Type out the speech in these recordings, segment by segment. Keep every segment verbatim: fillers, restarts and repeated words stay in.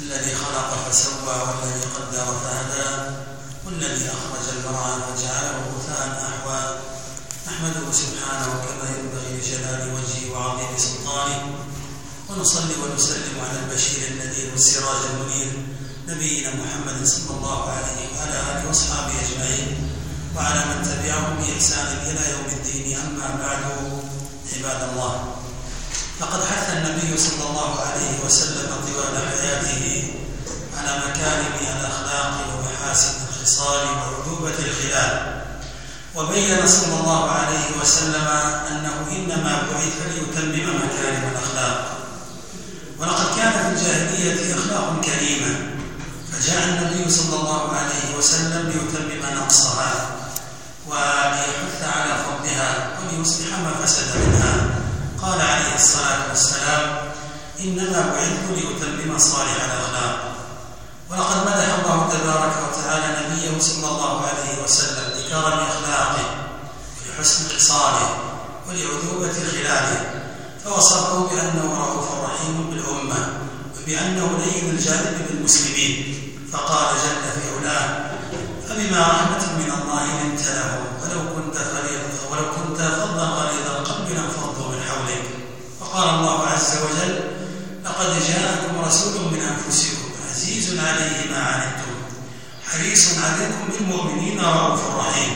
الذي خلق فسوى والذي قدر فهدى والذي أخرج المرعى فجعله غثاء أحوى نحمده سبحانه كما ينبغي لجلال وجهه وعظيم سلطانه ونصلي ونسلم على البشير النذير والسراج المنير نبينا محمد صلى الله عليه وعلى آله وأصحابه أجمعين وعلى من تبعهم بإحسان إلى يوم الدين. أما بعد، عباد الله، فقد حث النبي صلى الله عليه وسلم طوال حياته على مكارم الأخلاق ومحاسن الخصال وعذوبة الخلال، وبين صلى الله عليه وسلم أنه إنما بعث ليتمم مكارم الأخلاق. ولقد كان في الجاهلية أخلاق كريمة، فجاء النبي صلى الله عليه وسلم ليتمم نقصها وليحث على فضلها وليصلح ما فسد منها. قال عليه الصلاة والسلام: إنما بعثت ليتمم صالح الأخلاق. ولقد مدح الله تبارك وتعالى نبيه صلى الله عليه وسلم لكرم أخلاقه ولحسن خصاله ولعذوبة خلاله، فوصفه بأنه رؤوف رحيم بالأمة وبأنه لين الجانب بالمسلمين، فقال جل في علاه: فبما رحمة من الله لنت لهم ولو كنت ولو كنت فظا غليظ القلب لانفضوا من حولك. وقال الله عز وجل: لقد جاءكم رسول من أنفسكم عزيز عليه ما عنتم حريص عليكم بالمؤمنين رؤوف رحيم.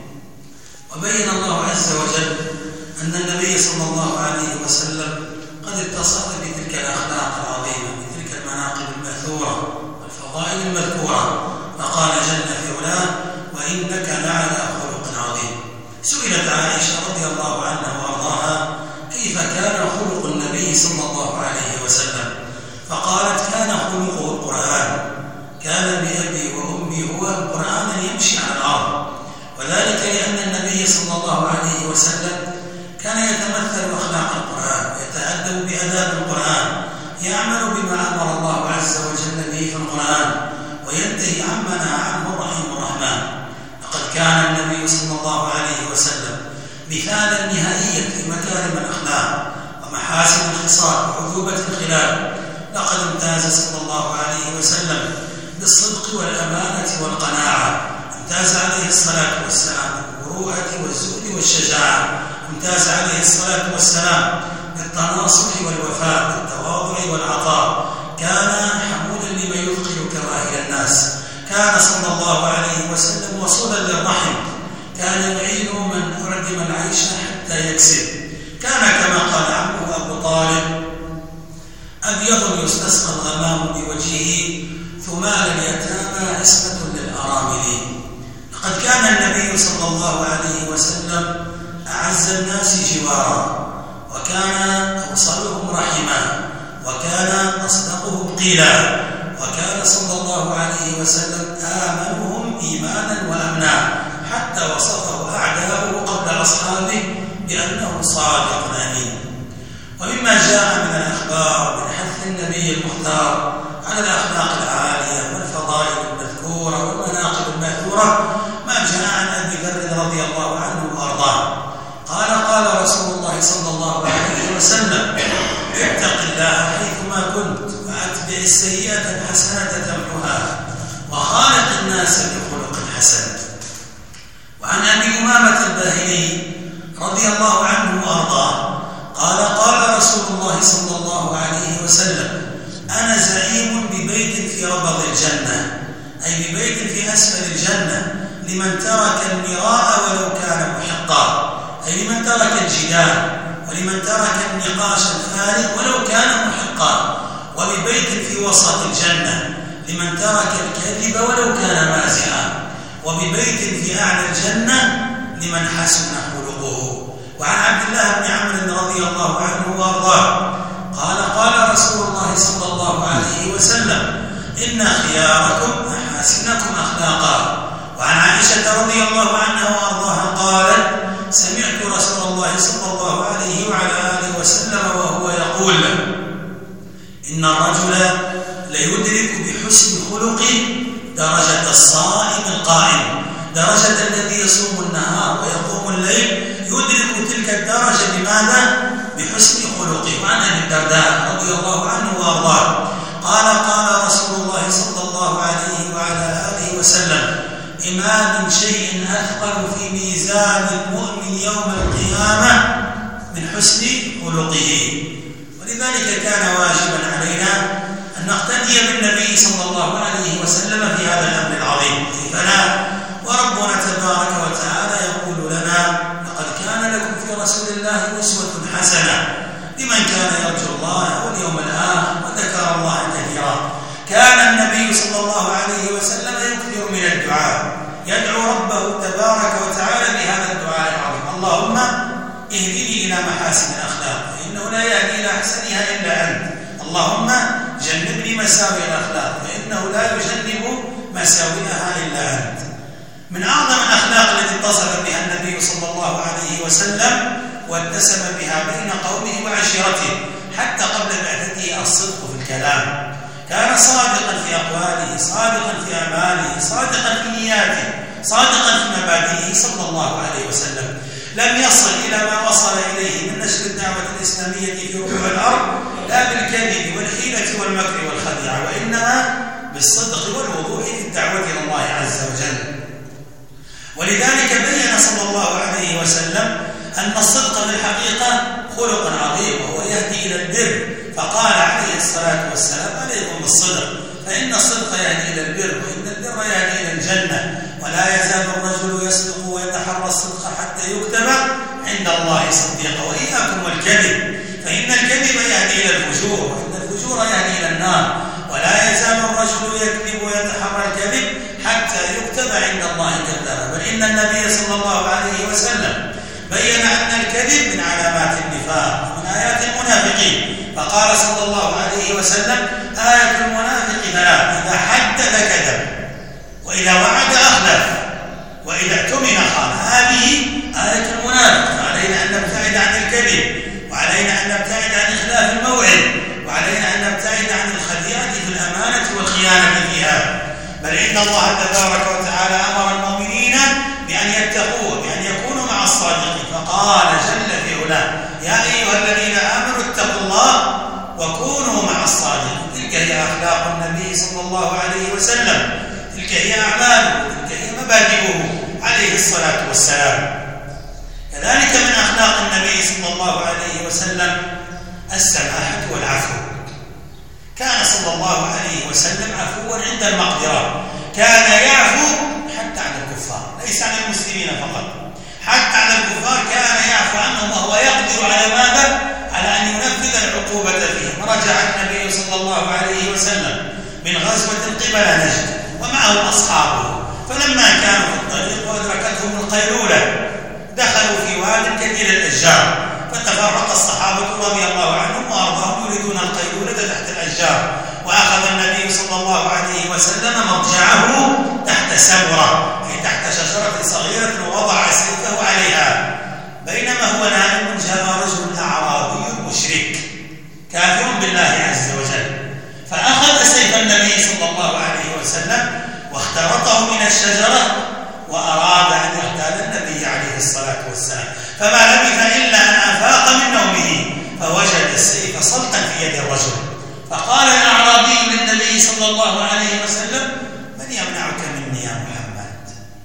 وبين الله عز وجل أن النبي صلى الله عليه وسلم قد اتصف بتلك الأخلاق العظيمة بتلك المناقب المأثورة والفضائل المذكورة، فقال جل في علاه: وإنك لعلى خلق عظيم. سئلت عائشة رضي الله عنها وأرضاها: كيف كان خلق النبي صلى الله عليه وسلم؟ فقالت: كان خلقه القرآن، كان بأبي وأمي هو القرآن يمشي على الأرض. وذلك لأن النبي صلى الله عليه وسلم كان يتمثل أخلاق القرآن، يتأدب بآداب القرآن، يعمل بما أمر الله عز وجل به في القرآن، وينتهي عما نهى عنه الرحيم الرحمن. لقد كان النبي صلى الله عليه وسلم مثالا نهائيا في مكارم الأخلاق ومحاسن الخصال وعذوبة الخلال. لقد امتاز صلى الله عليه وسلم بالصدق والأمانة والقناعة، امتاز عليه الصلاة والسلام بالمروءة والزهد والشجاعة، امتاز عليه الصلاة والسلام بالتناصح والوفاء بالتواضع والعطاء، كان حمودا لمن يثقل كراهي الناس، كان صلى الله عليه وسلم وصولا للرحم، كان يعين من أردم العيش حتى يكسب، كان كما قال عمه أبو طالب: أبيض يستسقى الغمام بوجهه ثمال اليتامى عصمة للأرامل. لقد كان النبي صلى الله عليه وسلم أعز الناس جوارا، وكان أوصلهم رحما، وكان أصدقهم قيلا، وكان صلى الله عليه وسلم آمنهم إيمانا وأمنا، حتى وصفه أعداؤه قبل أصحابه بأنه صادق أمين. ومما جاء من الأخبار من حث النبي المختار على الأخلاق العالية والفضائل المذكورة والمناقب المأثورة ما جاء عن أبي ذر رضي الله عنه وأرضاه قال: قال رسول الله صلى الله عليه وسلم: اتق الله حيثما كنت وأتبع السيئة الحسنة تمحها وخالق الناس بخلق حسن. وعن أبي أمامة الباهلي رضي الله عنه وأرضاه قال: قال رسول الله صلى الله عليه وسلم: أنا زعيم ببيت في ربض الجنة، أي ببيت في أسفل الجنة، لمن ترك المراء ولو كان محقا، أي لمن ترك الجدال ولمن ترك النقاش الفارغ ولو كان محقا، وببيت في وسط الجنة لمن ترك الكذب ولو كان مازحا، وببيت في أعلى الجنة لمن حسن خلقه. وعن عبد الله بن عمرو رضي الله عنه وارضاه قال: قال رسول الله صلى الله عليه وسلم: إن خياركم أحاسنكم أخلاقا. وعن عائشة رضي الله عنها وارضاها قالت: سمعت رسول الله صلى الله عليه وعلى آله وسلم وهو يقول: إن الرجل ليدرك بحسن خلقه درجة الصائم القائم، درجة الذي يصوم النهار ويقوم الليل، يدرك تلك الدرجة بماذا؟ بحسن خلقه. وعن أبي الدرداء رضي الله عنه وأرضاه قال: قال رسول وما من شيء أثقل في ميزان المؤمن يوم القيامة من حسن خلقه. ولذلك كان واجبا علينا أن نقتدي بالنبي صلى الله عليه وسلم في هذا الأمر العظيم. كيف لا؟ وربنا تبارك وتعالى يقول لنا: لقد كان لكم في رسول الله أسوة حسنة لمن كان يرجو الله واليوم الآخر وذكر الله كثيرا. كان النبي صلى الله عليه وسلم يكثر من الدعاء، يدعو ربه تبارك وتعالى بهذا الدعاء العظيم: اللهم اهدني إلى محاسن الأخلاق فإنه لا يهدي إلى أحسنها إلا أنت، اللهم جنبني مساوئ الأخلاق فإنه لا يجنب مساوئها إلا أنت. من أعظم الأخلاق التي اتصف بها النبي صلى الله عليه وسلم واتسم بها بين قومه وعشيرته حتى قبل بعثته الصدق في الكلام. كان صادقا في أقواله، صادقا في أعماله، صادقا في نياته، صادقا في مبادئه صلى الله عليه وسلم. لم يصل إلى ما وصل إليه من نشر الدعوة الإسلامية في ربوع الأرض لا بالكذب والحيلة والمكر والخديعة، وإنما بالصدق والوضوح في الدعوة إلى الله عز وجل. ولذلك بين صلى الله عليه وسلم أن الصدق في الحقيقة خلق عظيم وهو يهدي إلى البر، فقال عليه الصلاة والسلام: عليكم بالصدق فإن الصدق يهدي إلى البر وإن البر يهدي إلى الجنة، ولا يزال الرجل يصدق ويتحرى الصدق حتى يكتب عند الله صديقا. وإياكم والكذب فإن الكذب يهدي إلى الفجور وإن الفجور يهدي إلى النار، ولا يزال الرجل يكذب ويتحرى الكذب حتى يكتب عند الله كذابا. بل إن النبي صلى الله عليه وسلم بين أن الكذب من علامات النفاق ومن آيات المنافقين، فقال صلى الله عليه وسلم: آية المنافق ثلاث: إذا حدث كذب وإذا وعد أخلف وإذا اؤتمن خان. هذه آية المنافق. فعلينا أن نبتعد عن الكذب، وعلينا أن نبتعد عن إخلاف الموعد، وعلينا أن نبتعد عن الخديعة في الأمانة والخيانة فيها. بل إن الله تبارك وتعالى أمر المؤمنين بأن يتقوه بأن يكونوا مع الصادقين، فقال جل في علاه: يا أيها الذين آمنوا اتقوا الله وكونوا مع الصادقين. تلك هي أخلاق النبي صلى الله عليه وسلم، تلك هي أعماله، تلك هي مبادئه عليه الصلاة والسلام. كذلك من أخلاق النبي صلى الله عليه وسلم السماحة والعفو. كان صلى الله عليه وسلم عفوا عند المقدرة، كان يعفو حتى عن الكفار، ليس عن المسلمين فقط، حتى عن الكفار كان يعفو عنهم وهو يقدر على ماذا؟ على أن ينفذ العقوبة فيهم. رجع النبي صلى الله عليه وسلم من غزوة قبل نجد ومعه أصحابه، فلما كانوا في الطريق وأدركتهم القيلولة دخلوا في واد كثير الأشجار، فتفرق الصحابة رضي الله عنهم وأرضاهم يريدون القيلولة تحت الأشجار، وأخذ النبي صلى الله عليه وسلم مضجعه تحت سمرة أي تحت شجرة صغيرة ووضع سيفه عليها. بينما هو نائم جاء رجل أعرابي مشرك كافر بالله عز وجل، فأخذ سيف النبي صلى الله عليه وسلم واخترقه من الشجرة وأراد أن يغتال النبي عليه الصلاة والسلام، فما لبث إلا أن أفاق من نومه فوجد السيف صلتا في يد الرجل، فقال الأعرابي للنبي صلى الله عليه وسلم: من يمنعك مني يا محمد؟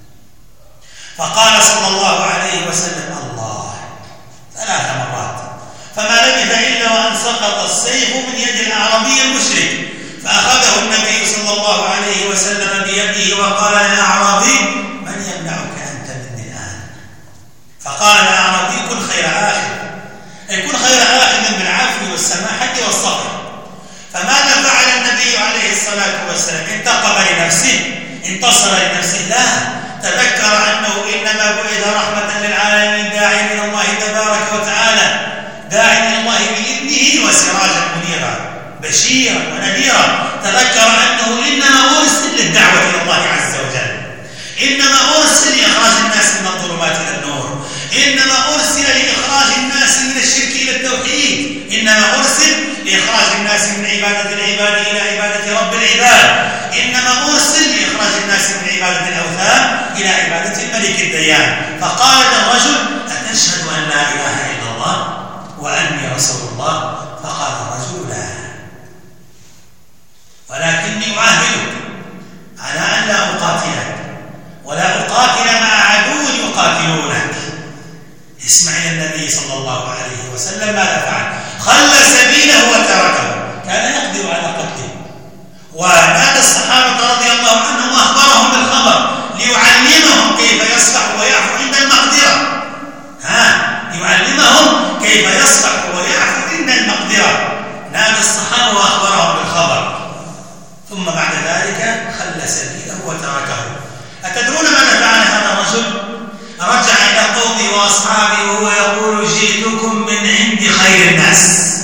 فقال صلى الله عليه وسلم: الله، ثلاث مرات، فما لبث إلا وأن سقط السيف من يد الأعرابي المشرك، فأخذه النبي صلى الله عليه وسلم بيده وقال للأعرابي: من يمنعك أنت مني الآن؟ فقال الأعرابي: كن خير آخذ، أي كن خير آخذ بالعفو والسماحة والصبر. فماذا فعل النبي عليه الصلاة والسلام؟ انتقم لنفسه، انتصر لنفسه؟ لا، تذكر أنه إنما بعث رحمة للعالمين، داعي إلى الله تبارك وتعالى، داعي إلى الله بإذنه وسراجا منيرا بشيرا ونذيرا. تذكر أنه إنما أرسل للدعوة إلى الله عز وجل، إنما أرسل لإخراج الناس من الظلمات إلى النور، إنما أرسل لإخراج الناس من الشرك إلى التوحيد، إنما أرسل لإخراج الناس من عبادة العباد إلى عبادة رب العباد، إنما أرسل لإخراج الناس من عبادة الأوثان إلى عبادة الملك الديان. فقال الرجل: أتشهد أن لا إله إلا الله وأني رسول الله؟ فقال الرجل: لا، ولكني أعاهدك على أن لا أقاتلك ولا يقاتلونك. اسمع إلى النبي صلى الله عليه وسلم ماذا فعل؟ خلى سبيله وتركه، كان يقدر على قتله، ونادى الصحابة رضي الله عنهم وأخبرهم بالخبر ليعلمهم كيف يصفح ويعفو عند المقدرة. ها يعلمهم كيف يصفح ويعفو عند المقدرة. نادى الصحابة وأخبرهم بالخبر، ثم بعد ذلك خلى سبيله وتركه. أتدرون ماذا فعل هذا الرجل؟ رجع إلى قومه وأصحابه وهو يقول جئتكم من عند خير الناس،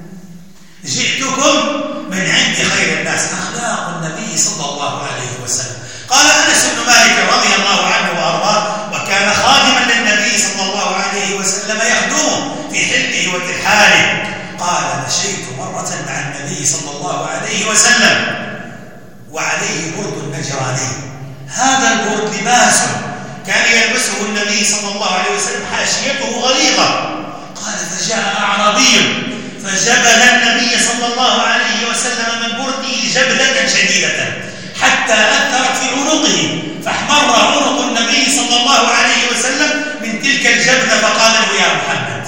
جئتكم من عند خير الناس. أخلاق النبي صلى الله عليه وسلم. قال أنس بن مالك رضي الله عنه وأرضاه، وكان خادما للنبي صلى الله عليه وسلم يخدمه في حله وترحاله. قال مشيت مرة مع النبي صلى الله عليه وسلم وعليه برد نجراني. هذا البرد لباس كان يلبسه النبي صلى الله عليه وسلم، حاشيته غليظة. قال فجاء أعرابي فجبل النبي صلى الله عليه وسلم من برده جبلة شديدة حتى أثرت في عنقه، فاحمر عنق النبي صلى الله عليه وسلم من تلك الجبلة، فقال له يا محمد.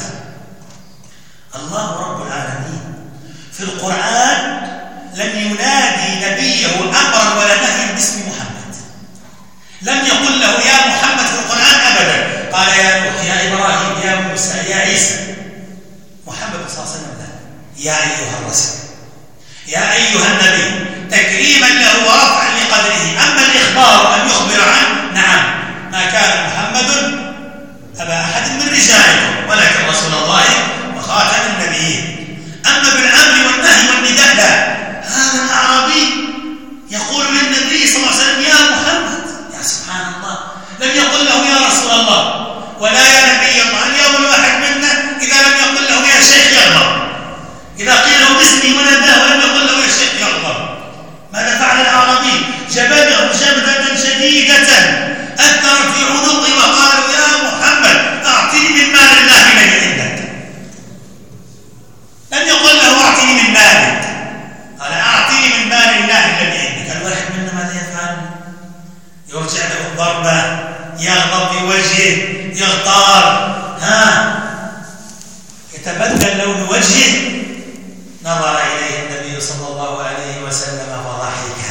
الله رب العالمين في القرآن لم ينادي نبيه أمرا ولا نهيا باسم محمد، لم يقل له يا محمد في القرآن أبدا. قال يا نوح، يا إبراهيم، يا موسى، يا عيسى. محمد صلى الله عليه وسلم يا أيها الرسول، يا أيها النبي، تكريما له ورفعا لقدره. أما الإخبار أن يخبر عنه، نعم، ما كان محمد أبا أحد من رجالكم ولكن رسول الله وخاتم النبيين. أما بالأمر والنهي والنداء لا. هذا الأعرابي يقول للنبي صلى الله عليه وسلم يا محمد. يا سبحان الله، لم يقل له يا رسول الله ولا يا نبي الله. اليوم الواحد منا إذا لم يقل له يا شيخ يغضب، إذا قيل له باسمه ونداه ولم يقل له يا شيخ يغضب. ماذا فعل الأعرابي؟ جبله جبلة شديدة أثر في عنقه وقال يا محمد أعطني من مال الله الذي عندك. لم يقل له أعطني من مالك، قال أعطني من مال الله الذي عندك. الواحد منا ماذا يفعل؟ يرجع له الضربة، يغضب بوجهه، يغتار، ها يتبدل لون وجهه. نظر إليه النبي صلى الله عليه وسلم وضحك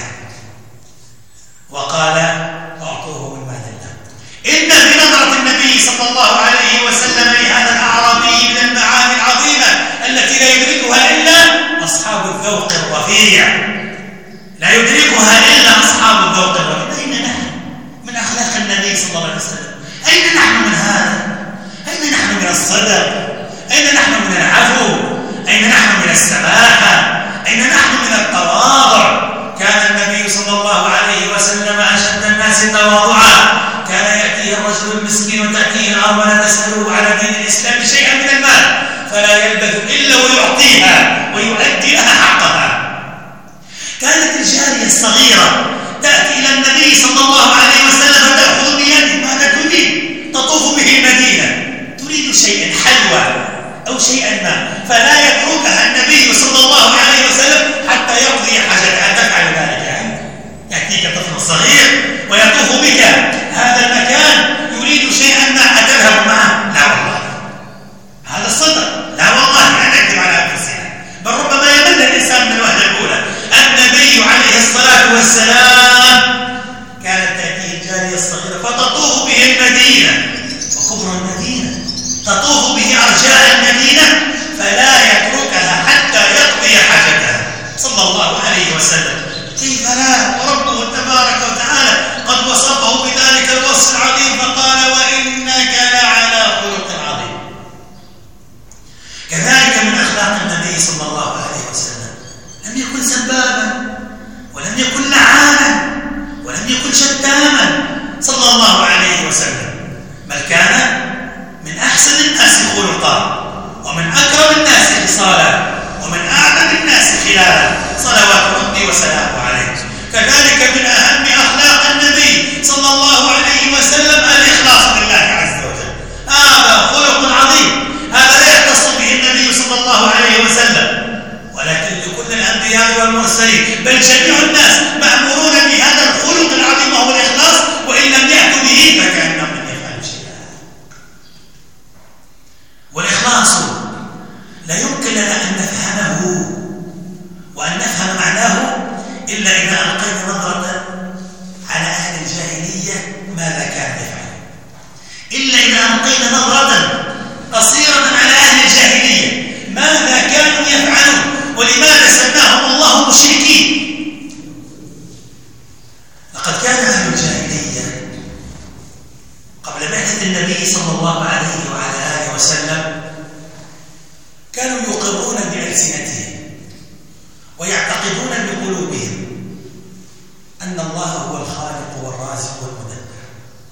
وقال أعطوه من مال الله. إن في نظرة النبي صلى الله عليه وسلم لهذا الأعرابي من المعاني العظيمة التي لا يدركها إلا أصحاب الذوق الرفيع، لا يدركها إلا أصحاب الذوق الرفيع. أين نحن من أخلاق النبي صلى الله عليه وسلم؟ أين نحن من هذا؟ أين نحن من الصدق؟ أين نحن من العفو؟ أين نحن من السماحة؟ أين نحن من التواضع؟ كان النبي صلى الله عليه وسلم أشد الناس تواضعا. كان يأتيه الرجل المسكين وتأتيه الأرملة تسأله على دين الإسلام شيئا من المال فلا يلبث إلا ويعطيها ويؤدي لها حقها. كانت الجارية الصغيرة تأتي إلى النبي صلى الله عليه وسلم فتأخذ بيده. ماذا تريد؟ تطوف به المدينة، تريد شيئا حلوى أو شيئا ما، فلا يتركها النبي صلى الله عليه وسلم حتى يقضي حاجتها. تفعل ذلك يعني يأتيك طفل صغير ويطوف بك هذا المكان يريد شيئا ما، أتذهب معه؟ لا والله، هذا الصدق. لا والله لا نكذب على أنفسنا، بل ربما يمل الإنسان من الوهلة الأولى. النبي عليه الصلاة والسلام كانت تأتيه الجارية الصغيرة فتطوف به المدينة وكبر المدينة، تطوف به أرجاء المدينة فلا يتركها حتى يقضي حاجتها صلى الله عليه وسلم. كيف لا؟ وربه تبارك وتعالى قد وصفه بذلك الوصف العظيم فقال وإنك لعلى خلق عظيم. كذلك من أخلاق النبي صلى الله عليه وسلم لم يكن سبابا ولم يكن لعانا ولم يكن شتاما صلى الله عليه وسلم، بل كان من أحسن الناس خلقا ومن أكرم الناس خصالا ومن أعلم الناس خلالا صلوات ربي وسلامه عليه. كذلك من أهم أخلاق النبي صلى الله عليه وسلم الإخلاص لله عز وجل. هذا خلق عظيم، هذا لا يختص به النبي صلى الله عليه وسلم ولكن لكل الأنبياء والمرسلين، بل جميع الناس مأمورون بهذا الخلق العظيم وهو الإخلاص، وإن لم يأتوا به فكأنهم لم يفعلوا شيئا. إلا إذا ألقينا نظرة على أهل الجاهلية ماذا كان يفعل، إلا إذا ألقينا نظرة قصيرة على أهل الجاهلية ماذا كانوا يفعلون ولماذا سماهم الله مشركين. لقد كان أهل الجاهلية قبل بعثة النبي صلى الله عليه وعلى آله وسلم كانوا يقرون بألسنتهم ويعتقدون بقلوبهم أن الله هو الخالق والرازق والمدبر.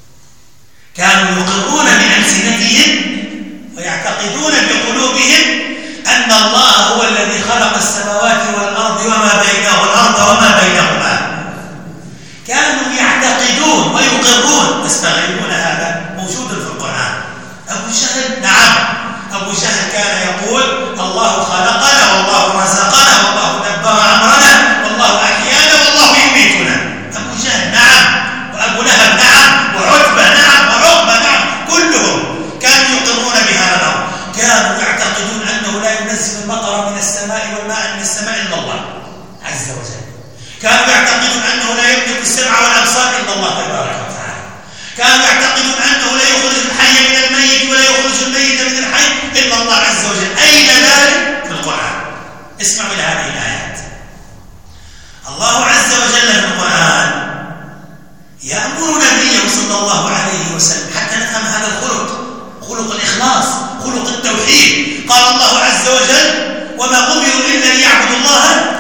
كانوا يقرون بألسنتهم ويعتقدون بقلوبهم أن الله هو الذي خلق السماوات والأرض وما بينه والأرض وما بينهما. كانوا يعتقدون ويقرون، تستغربون هذا موجود في القرآن. أبو جهل نعم، أبو جهل كان يقول الله خلقنا والله رزقنا والله دبر أمرنا والله أحيانا والله يميتنا. أبو جهل نعم، وأبو لهب نعم، وعتبة نعم، وعقبة نعم، كلهم كانوا يقرون بهذا الأمر. كانوا يعتقدون أنه لا ينزل المطر من السماء والماء من السماء إلا الله عز وجل. كانوا يعتقدون أنه لا يملك السمع والأبصار إلا الله تبارك وتعالى. كانوا يعتقدون أنه لا يخرج الحي من الميت ولا يخرج الميت من الحي إلا الله عز وجل. أين ذلك؟ في القرآن. اسمعوا إلى هذه الآيات. الله عز وجل في القرآن يأمر نبيه صلى الله عليه وسلم حتى نفهم هذا الخلق، خلق الإخلاص، خلق التوحيد. قال الله عز وجل وما أمروا إلا ليعبدوا الله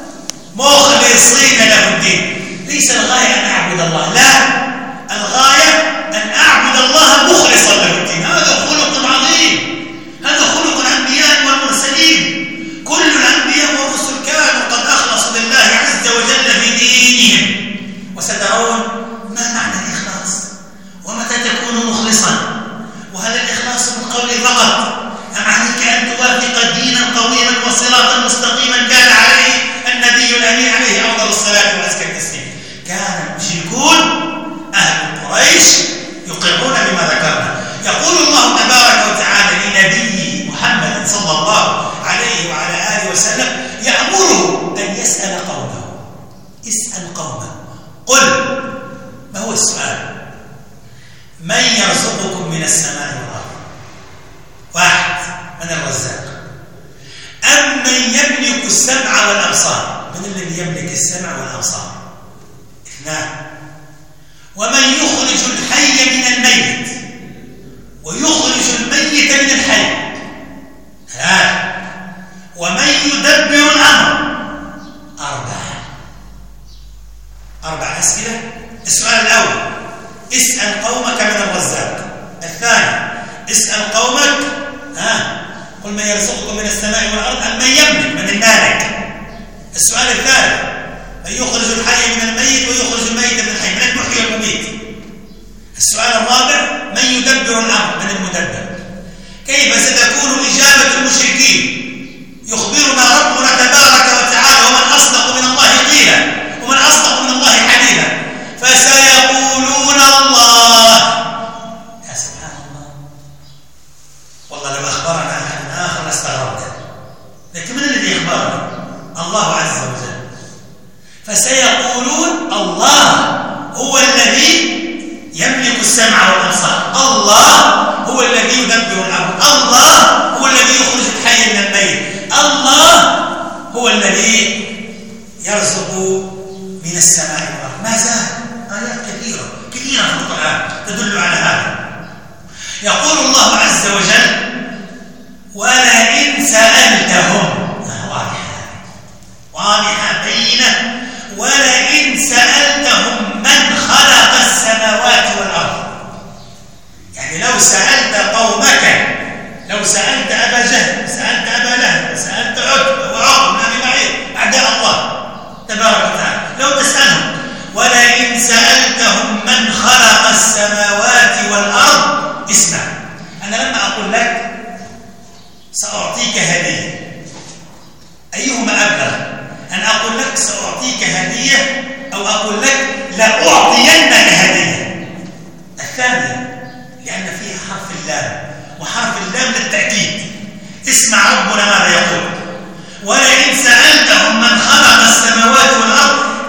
مخلصين له الدين. ليس الغاية أن أعبد الله، لا، الغاية أن أعبد الله مخلصا له الدين. هذا خلق عظيم، هذا خلق الأنبياء والمرسلين. كل الأنبياء والرسل كانوا قد أخلصوا لله عز وجل في دينهم. وسترون ما معنى الإخلاص ومتى تكون مخلصا. وهذا الإخلاص من قول فقط، أم عليك أن توافق دينا قويما وصراطا مستقيما كان عليه النبي الأمين عليه أفضل الصلاة وأزكى التسليم. كان المشركون أهل قريش يقرون بما ذكرنا. يقول الله تبارك وتعالى لنبيه محمد صلى الله عليه وعلى آله وسلم يأمره أن يسأل قومه. اسأل قومه، قل، ما هو السؤال؟ من يرزقكم من السماء والأرض؟ واحد، من الرزاق؟ أم من يملك السمع والأبصار؟ من الذي يملك السمع والأبصار؟ اثنان، ومن يخرج الحي من الميت ويخرج الميت من الحي؟ ثلاثة، ومن يدبر الأمر؟ أربعة. أربع أسئلة. السؤال الأول اسأل قومك من الرزاق. الثاني اسأل قومك ها قل من يرزقكم من السماء والأرض أم من يملك، من المالك. السؤال الثالث من يخرج الحي من الميت ويخرج الميت من الحي، من المحيي والمميت. السؤال الرابع من يدبر الأمر، من المدبر. كيف ستكون إجابة المشركين؟ يخبرنا ربنا تبارك وتعالى ومن أصدق من الله قيلا ومن أصدق من الله حديثا فسيقولون الله. يا سبحان الله، والله لو أخبرنا أحد آخر لاستغربت، لكن من الذي يخبرنا؟ الله عز وجل. فسيقولون الله هو الذي يملك السمع والأبصار، الله هو الذي يدبر الأمر، الله هو الذي يخرج الحي من الميت، الله هو الذي يرزق من السماء والأرض. ما زال آيات كثيرة كثيرة في القرآن تدل على هذا. يقول الله عز وجل ولئن سألتهم، واضحة واضحة بينة، ولئن سألتهم من خلق السماوات والأرض. يعني لو سألت قومك، لو سألت أبا جهل، سألت أبا لهب، سألت عتبة وعقبة بن أبي معيط أعداء الله تبارك وتعالى، لو تسألهم ولئن سألتهم من خلق السماوات والأرض. اسمع، أنا لما أقول لك سأعطيك هدية، أيهما أبلغ؟ أن أقول لك سأعطيك هدية أو أقول لك لأعطينك هدية؟ الثانية، لأن فيها حرف اللام، وحرف اللام للتأكيد. اسمع ربنا ماذا يقول: ولئن سألتهم من خلق السماوات والأرض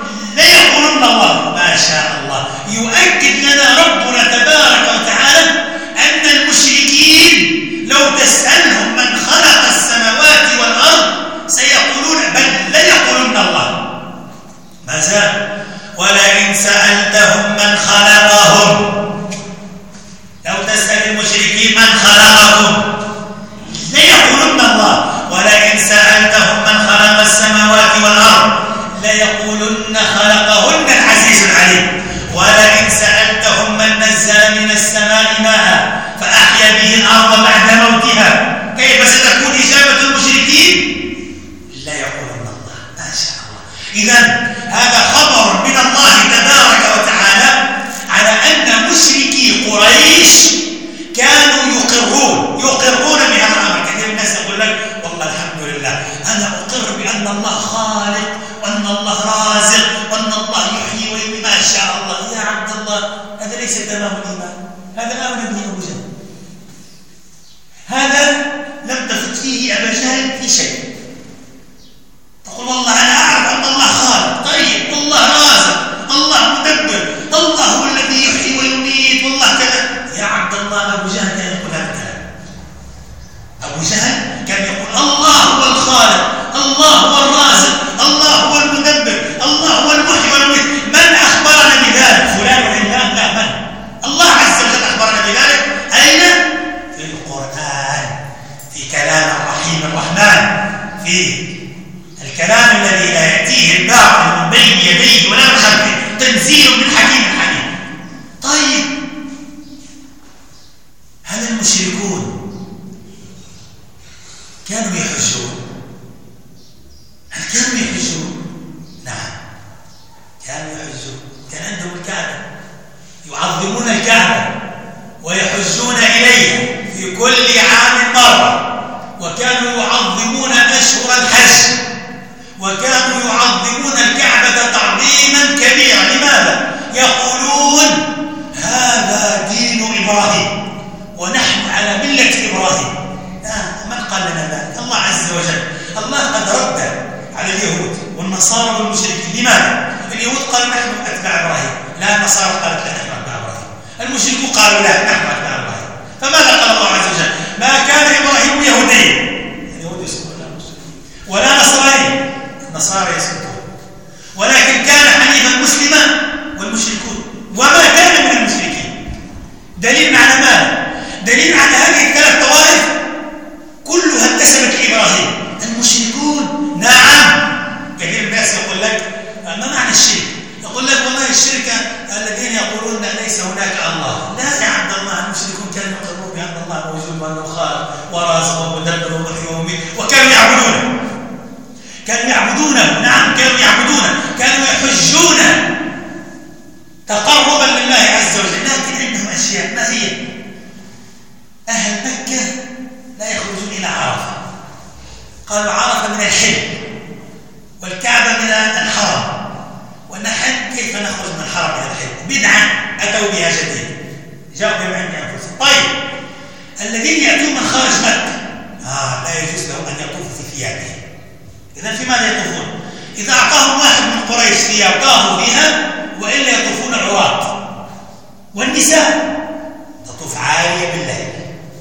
ما زال. ولئن سألتهم من خلقهم، لو تسأل المشركين من خلقهم ليقولن الله. ولئن سألتهم من خلق السماوات والأرض ليقولن خلقهن العزيز العليم. ولئن سألتهم من نزل من السماء ماء فأحيا به الأرض بعد موتها كيف ستكون إجابة المشركين؟ لا يقولن الله. ما شاء الله. إذن هذا خبر من الله تبارك وتعالى على أن مشركي قريش كانوا يقرون يقرون بهذا الأمر. كثير من الناس يقول لك والله الحمد لله أنا أقر بأن الله خالق وأن الله رازق وأن الله يحيي ويميت. ما شاء الله. يا عبد الله هذا ليس تمام الإيمان. هذا آمن به أبو جهل. هذا لم تفت فيه أبا جهل في شيء. تقول والله أنا أعرف أن الله خالق، طيب الله رازق، الله مدبر، الله هو الذي يحيي ويميت والله كذا. يا عبد الله أبو جهل كان يقول هذا الكلام. أبو جهل كان يقول الله هو الخالق، الله هو الرازق، الله هو المدبر، الله هو المحيي والمميت. من أخبرنا بذلك؟ فلان وعلان؟ لا، من؟ الله عز وجل أخبرنا بذلك. أين؟ في القرآن، في كلام الرحيم الرحمن، في الكلام الذي لا يأتيه الباطل من بين يديه ولا من خلفه، تنزيل من حكيم حميد. طيب هل المشركون كانوا يحجون؟ هل كانوا يحجون؟ نعم كانوا يحجون. كان عندهم الكعبة، يعظمون الكعبة ويحجون إليها في كل عام مرة، وكانوا يعظمون أشهر الحج، وكانوا يعظمون الكعبة تعظيما كبيرا. لماذا؟ يقولون هذا دين إبراهيم ونحن على ملة إبراهيم. آه. من قال لنا ذلك؟ الله عز وجل. الله قد رد على اليهود والنصارى والمشركين. لماذا؟ اليهود قالوا نحن أتباع إبراهيم، لا النصارى قالت لا نحن أتباع إبراهيم، المشركون قالوا لا نحن أتباع إبراهيم. فماذا قال الله عز وجل؟ ما كان إبراهيم يهوديا، اليهود يسكتون ولا نصراني، النصارى يسكتون، ولكن كان حنيفا مسلما والمشركون وما كان من المشركين. دليل على ماذا؟ دليل على هذه الثلاث طوائف كلها انتسبت لإبراهيم. المشركون نعم. كثير من الناس يقول لك ما معنى الشرك؟ يقول لك والله الشرك الذين يقولون ليس هناك الله. لا يا عبد الله، المشركون كانوا يقولون بأن الله موجود وأنه خالق ورازق ومدبر ومحيي ومميت، وكانوا يعبدونه كانوا يعبدونه نعم كانوا يعبدونه كانوا يحجون تقربا لله عز وجل. لكن عندهم أشياء. ما هي؟ أهل مكة لا يخرجون إلى عرفة. قالوا عرفة من الحل والكعبة من الحرم، ونحن كيف نخرج من الحرم إلى الحل؟ بدعة أتوا بها جديد، جاءوا بها عند أنفسهم. طيب الذين يأتون من خارج مكة آه لا يجوز لهم أن يطوفوا في ثيابهم. إذن في ماذا يطوفون؟ إذا أعطاهم واحد من قريش ثياب طافوا فيها، وإلا يطوفون عراة. والنساء تطوف عالية بالليل.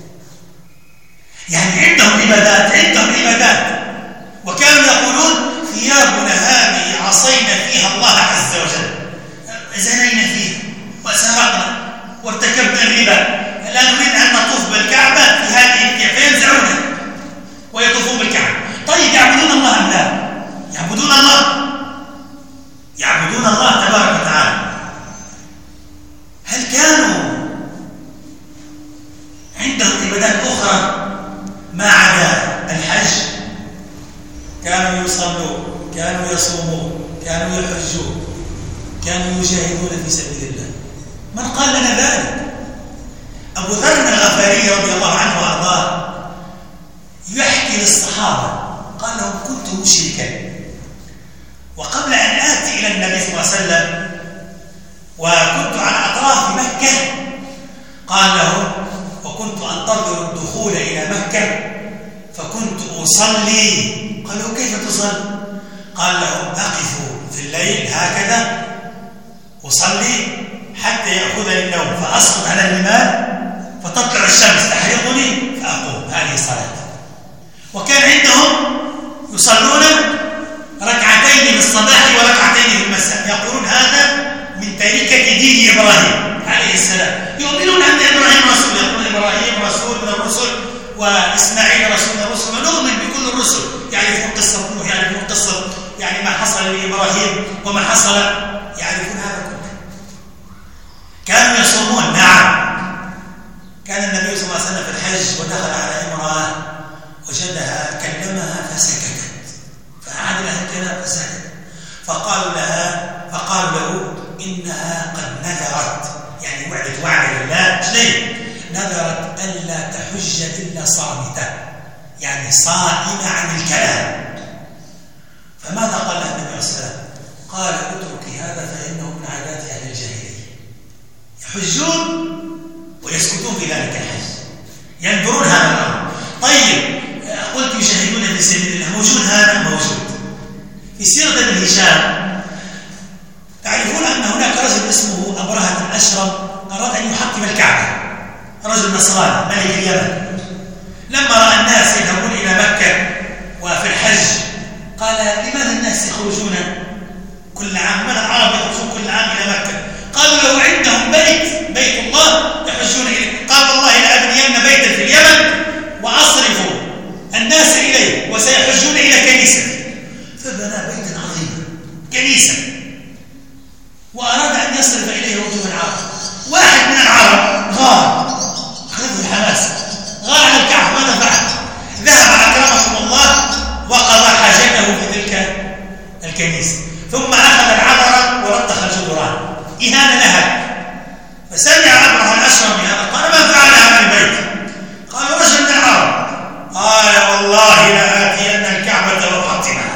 يعني عندهم عبادات عندهم عبادات وكانوا يقولون ثيابنا هذه عصينا فيها الله عز وجل، زنينا فيها وسرقنا وارتكبنا الربا، لا نريد أن نطوف بالكعبة في هذه الثياب، فينزعونها ويطوفون بالكعبة. طيب يعبدون الله أم لا؟ يعبدون الله يعبدون الله تبارك وتعالى. هل كانوا عندهم عبادات أخرى ما عدا الحج؟ كانوا يصلون، كانوا يصومون، كانوا يحجون، كانوا يجاهدون في سبيل الله. من قال لنا ذلك؟ أبو ذر الغفاري رضي الله عنه وأرضاه يحكي للصحابة قال لهم كنت مشركا، وقبل أن آتي إلى النبي صلى الله عليه وسلم وكنت على أطراف مكة، قال لهم وكنت أنتظر الدخول إلى مكة فكنت أصلي. قالوا كيف تصلي؟ قال لهم أقف في الليل هكذا أصلي حتى يأخذني النوم فأسقط على الرمال فتطلع الشمس تحرقني فأقوم. هذه صلاة. وكان عندهم يصلون ركعتين في الصباح وركعتين في المساء. إبراهيم عليه السلام، يؤمنون أن إبراهيم رسول، يقول إبراهيم رسول من الرسل وإسماعيل رسول من الرسل، ونؤمن بكل الرسل، يعرفون قصة نوح، يعرفون قصة يعني ما حصل لإبراهيم وما حصل، يعرفون هذا كله. كانوا يصومون، نعم. كان النبي صلى الله عليه وسلم في الحج ودخل على امرأة وجدها كلمها فسكتت، فأعاد لها الكلام فسكتت، فقالوا لها فقالوا له إنها قد نذرت، يعني وعدت وعد لله، ليه؟ نذرت ألا تحج إلا صامتة، يعني صائمة عن الكلام. فماذا قال لها النبي عليه السلام؟ قال اتركي هذا فإنه من عادات أهل الجاهلية، يحجون ويسكتون في ذلك الحج، ينظرون هذا الأمر. طيب قلت يشاهدون في سبيل الله، موجود هذا؟ موجود في سيرة ابن هشام. تعرفون أن هناك رجل اسمه أبرهة الأشرم أراد أن يحطم الكعبة، رجل نصراني ملك اليمن. لما رأى الناس يذهبون إلى مكة وفي الحج قال لماذا الناس يخرجون كل عام؟ لماذا العرب يخرجون كل عام إلى مكة؟ قالوا لو عندهم بيت بيت الله يحجون إليه. قال والله لأبنين بيتا في اليمن وأصرف الناس إليه وسيحجون إلى كنيسة. فبنى بيتا عظيما، كنيسة، وأراد أن يصرف إليه وجوه العرب. واحد من العرب غار، أخذه الحماس، غار على الكعبة. ماذا فعل؟ ذهب أكرمكم الله وقضى حاجته في تلك الكنيسة، ثم أخذ العبرة ولطخ الجدران، إهانة لها. فسمع أبرهة الأشرم بهذا قال ما فعل هذا البيت؟ قال رجل من العرب. قال والله لآتين الكعبة وأحطمها.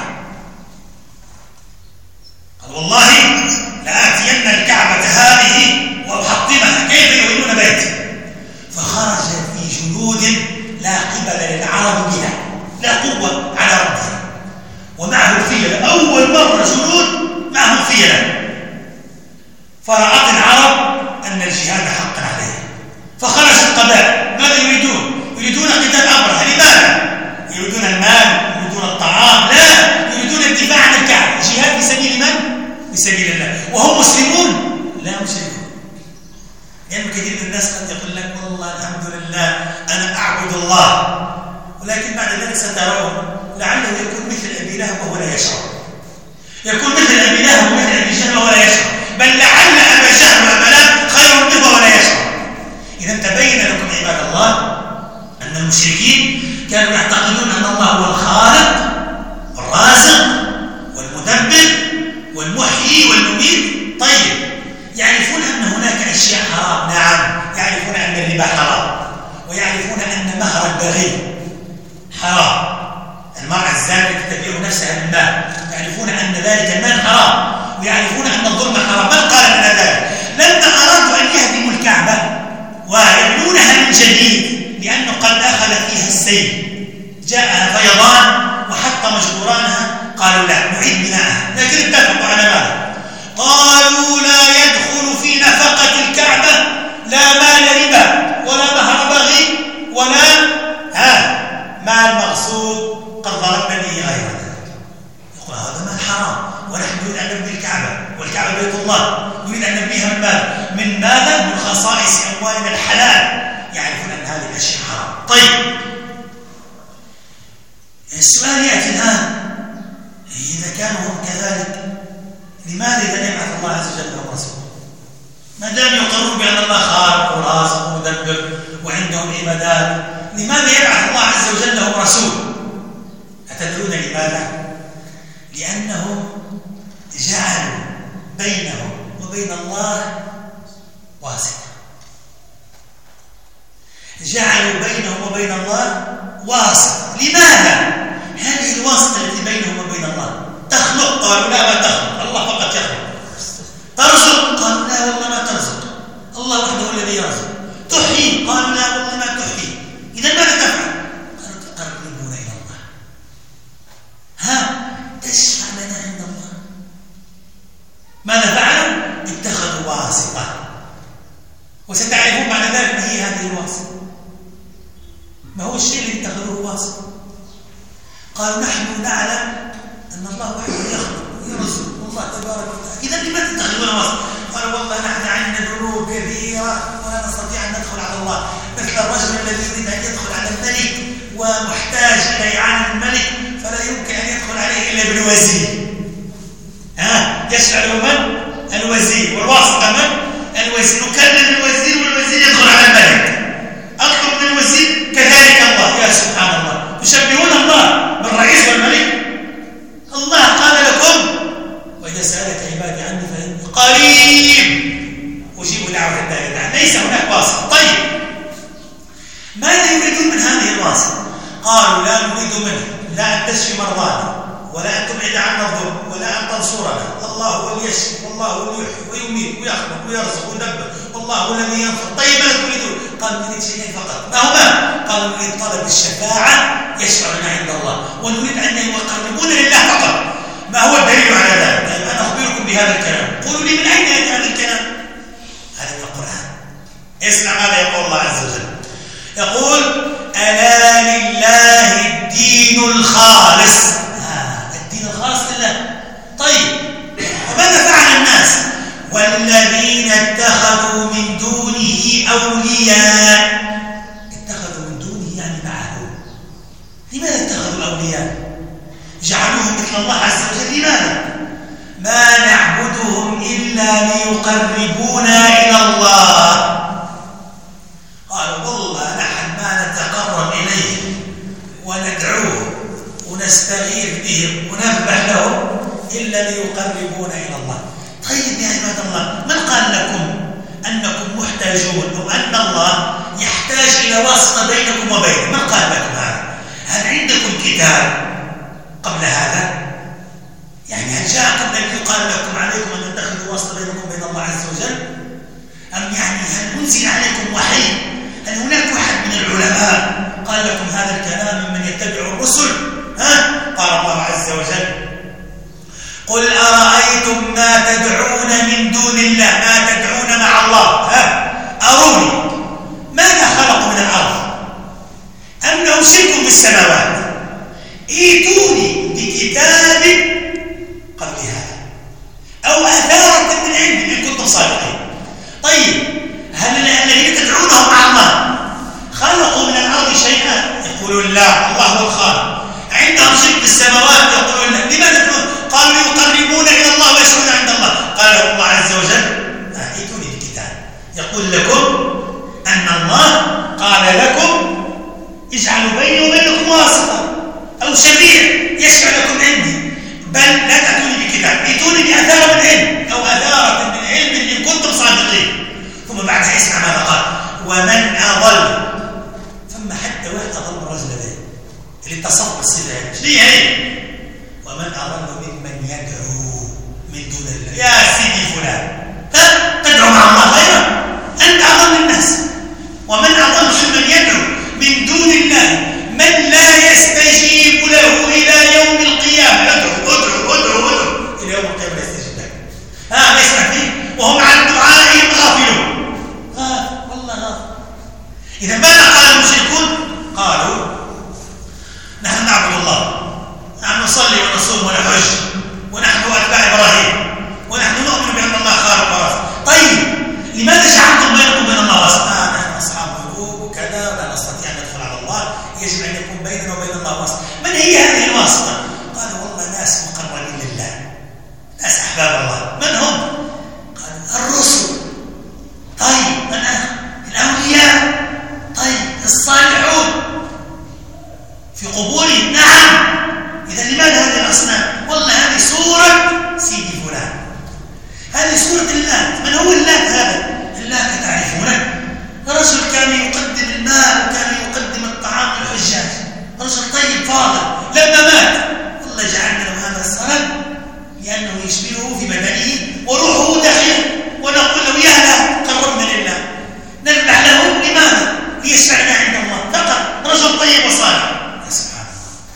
قال والله لآتين الكعبة هذه وأحطمها، كيف يهينون بيتي؟ فخرج في جنود لا قبل للعرب بها، لا قوة على ربها، ومعه الفيلة، أول مرة جنود معهم فيلة. فرأت العرب أن الجهاد حقا عليه، فخرج القبائل. ماذا يريدون؟ يريدون قتال أبرهة. لماذا؟ يريدون المال، يريدون الطعام؟ لا، يريدون الدفاع عن الكعبة. الجهاد في سبيل من؟ في سبيل الله. وهم مسلمون؟ لا مشركون. لأن يعني كثير من الناس قد يقول لك والله الحمد لله أنا أعبد الله، ولكن بعد ذلك سترون لعله يكون مثل أبي لهب وهو لا يشعر، يكون مثل أبي لهب ومثل أبي جهل وهو لا يشعر، بل لعل أبا جهل وأبا لهب خير منه وهو لا يشعر. إذا تبين لكم عباد الله أن المشركين كانوا يعتقدون أن الله هو الخالق والرازق والمدبر والمحيي والمميت. طيب يعرفون أن هناك أشياء حرام، نعم، يعرفون أن الربا حرام، ويعرفون أن مهر البغي حرام، المرأة الزانية تبيع نفسها بالمال، يعرفون أن ذلك المال حرام، ويعرفون أن الظلم حرام. من قال لنا ذلك؟ لما أرادوا أن يهدموا الكعبة ويبنونها من جديد لأنه قد أخذ فيها السيل، جاءها فيضان وحطم جدرانها، قالوا لا نعيد بناءها. لكن اتفقوا على ماذا؟ قالوا لا يدخل في نفقة الكعبة لا مال ربا ولا مهر بغي ولا ها مال مغصوب قد ظلمنا به غير ذلك. يقول هذا مال حرام، ونحن نريد أن نبني الكعبة، والكعبة بيت الله، نريد أن نبنيها من مال من ماذا؟ من خصائص أموالنا الحلال. يعرفون أن هذه الأشياء حرام. طيب السؤال يأتي الآن، إذا كانوا هم كذلك لماذا إذا يبعث الله عز وجل لهم رسول؟ ما دام يقرون بأن الله خالق ورازق ومدبر وعندهم عبادات، لماذا يبعث الله عز وجل لهم رسول؟ أتدرون لماذا؟ لأنهم جعلوا بينهم وبين الله واسطة، جعلوا بينهم وبين الله واسطة. لماذا؟ هذه الواسطة التي بينهم وبين الله تخلق، قالوا لا ما تخلق، الله فقط يخلق. ترزق، قالوا لا والله ما ترزق، الله وحده الذي يرزق. تحيي، قالوا لا والله ما تحيي. إذا ماذا تفعل؟ قالوا تقربون إلى الله، ها تشفع لنا عند الله. ماذا فعلوا؟ اتخذوا واسطة، وستعرفون بعد ذلك ما هي هذه الواسطة، ما هو الشيء اللي اتخذوه واسطة. قالوا نحن نعلم أن الله وحده يخلق ويرزق والله تبارك وتعالى، إذا لماذا تتخذون واسطة؟ قالوا والله نحن عندنا الله، مثل الرجل الذي يريد أن يدخل على الملك ومحتاج إلى إعانة الملك، فلا يمكن أن يدخل عليه إلا بالوزير. ها يشفع له من؟ الوزير، والواسطة من؟ الوزير. نكلم الوزير والوزير يدخل على الملك. أطلب من الوزير كذلك الله. يا سبحان الله، يشبهون الله بالرئيس والملك. الله قال لكم: وإذا سألك عبادي عني فإني قريب أجيب دعوة الداعي داعي. ليس هناك واسطة. طيب ماذا يريدون من هذه الواسطة؟ قالوا: لا نريد منه لا أن تشفي مرضانا، ولا أن تبعد عنا الضر، ولا أن تنصرنا. الله هو اللي يشفي، والله هو اللي يحيي ويميت ويخلق ويرزق ويدبر، والله هو الذي ينفع. طيب ماذا تريدون؟ قالوا: نريد شيئين فقط. ما هما؟ قالوا: نريد طلب الشفاعة يشفع لنا عند الله، ونريد أن يقربون لله فقط. ما هو الدليل على ذلك؟ طيب أنا أخبركم بهذا الكلام. قولوا لي من أين يأتي هذا الكلام؟ هذا من القرآن. اسمع ماذا يقول الله عز وجل. يقول: ألا لله الدين الخالص. آه الدين الخالص لله. طيب وماذا فعل الناس؟ والذين اتخذوا من دونه أولياء. اتخذوا من دونه يعني معه. لماذا اتخذوا أولياء؟ جعلوهم مثل الله عز وجل. لماذا؟ ما نعبدهم إلا ليقربونا إلى الله. قالوا: والله نحن ما نتقرب إليه وندعوه ونستغيث بهم ونذبح لهم إلا ليقربونا إلى الله. طيب يا عباد الله، من قال لكم أنكم محتاجون أو أن الله يحتاج إلى واسطة بينكم وبينه؟ من قال لكم هذا؟ هل عندكم كتاب قبل هذا؟ يعني هل جاء قبل أن يقال لكم عليكم أن تتخذوا واسطة بينكم وبين الله عز وجل؟ أم يعني هل أنزل عليكم وحي؟ هل هناك واحد من العلماء قال لكم هذا الكلام ممن يتبع الرسل؟ ها؟ قال الله عز وجل: قل أرأيتم ما تدعون من دون الله، ما تدعون مع الله، ها؟ أروني ماذا خلقوا من الأرض؟ أم لهم شرك في السماوات؟ ائتوني بكتاب قبل هذا أو أثارة من علم إن كنتم صادقين. طيب هل الذين تدعونهم مع الله خلقوا من الأرض شيئا؟ يقولون لا، الله هو الخالق. عندهم شرك في السماوات؟ يقولون لا. لماذا تدعون؟ قالوا: يقربون إلى الله ويشفعون عند الله. قال الله عز وجل: ائتوني بكتاب يقول لكم أن الله قال لكم اجعلوا بيني وبينكم واسطة أو شفيع يشفع لكم عندي، بل لا تأتوني بكتاب، ائتوني بأثارة من علم أو أثارة من علم إن كنتم صادقين. ثم بعدها اسمع ماذا قال: ومن أضل. ثم حتى واحد أضل الرجل ذلك اللي تصف الصفة ليه هي؟ ومن أضل ممن يدعو من دون الله. يا سيدي فلان، ها تدعو مع الله غيره؟ أنت أضل الناس. ومن أضل ممن يدعو من دون الله من لا يستجيب له إلى يوم القيامة. ادعو ادعو ادعو ادعو إلى يوم القيامة لا يستجيب لك. ها ما يسمع فيه وهم عن دعائهم غافلون. غافل والله غافل. إذا ماذا قال المشركون؟ قالوا: نحن نعبد الله، نحن نصلي ونصوم ونحج، ونحن أتباع إبراهيم، ونحن نؤمن بأن الله خالق ورازق. طيب لماذا جعلتم بينكم وبين الله واسطة؟ آه نحن أصحاب حقوق وكذا ولا نستطيع أن ندخل على الله، يجب أن يكون بيننا وبين الله واسطة. من هي هذه الواسطة؟ قالوا: والله ناس مقربين لله، ناس أحباب الله. من هم؟ قالوا: الرسل. طيب من الأولياء؟ طيب الصالحون في قبورهم؟ نعم. إذا لماذا هذه الأصنام؟ والله هذه صورة سيدي فلان، هذه صورة الله. من هو الله هذا؟ الله تعرفونه. رجل كان يقدم الماء وكان يقدم الطعام للحجاج، رجل طيب فاضل. لما مات والله جعلنا له هذا الصنم لأنه يشبهه في بدنه وروحه داخله، ونقول له: يا لا قربنا لله، نذبح له. لماذا؟ ليشفعنا عند الله فقط. رجل طيب وصالح. يا سبحان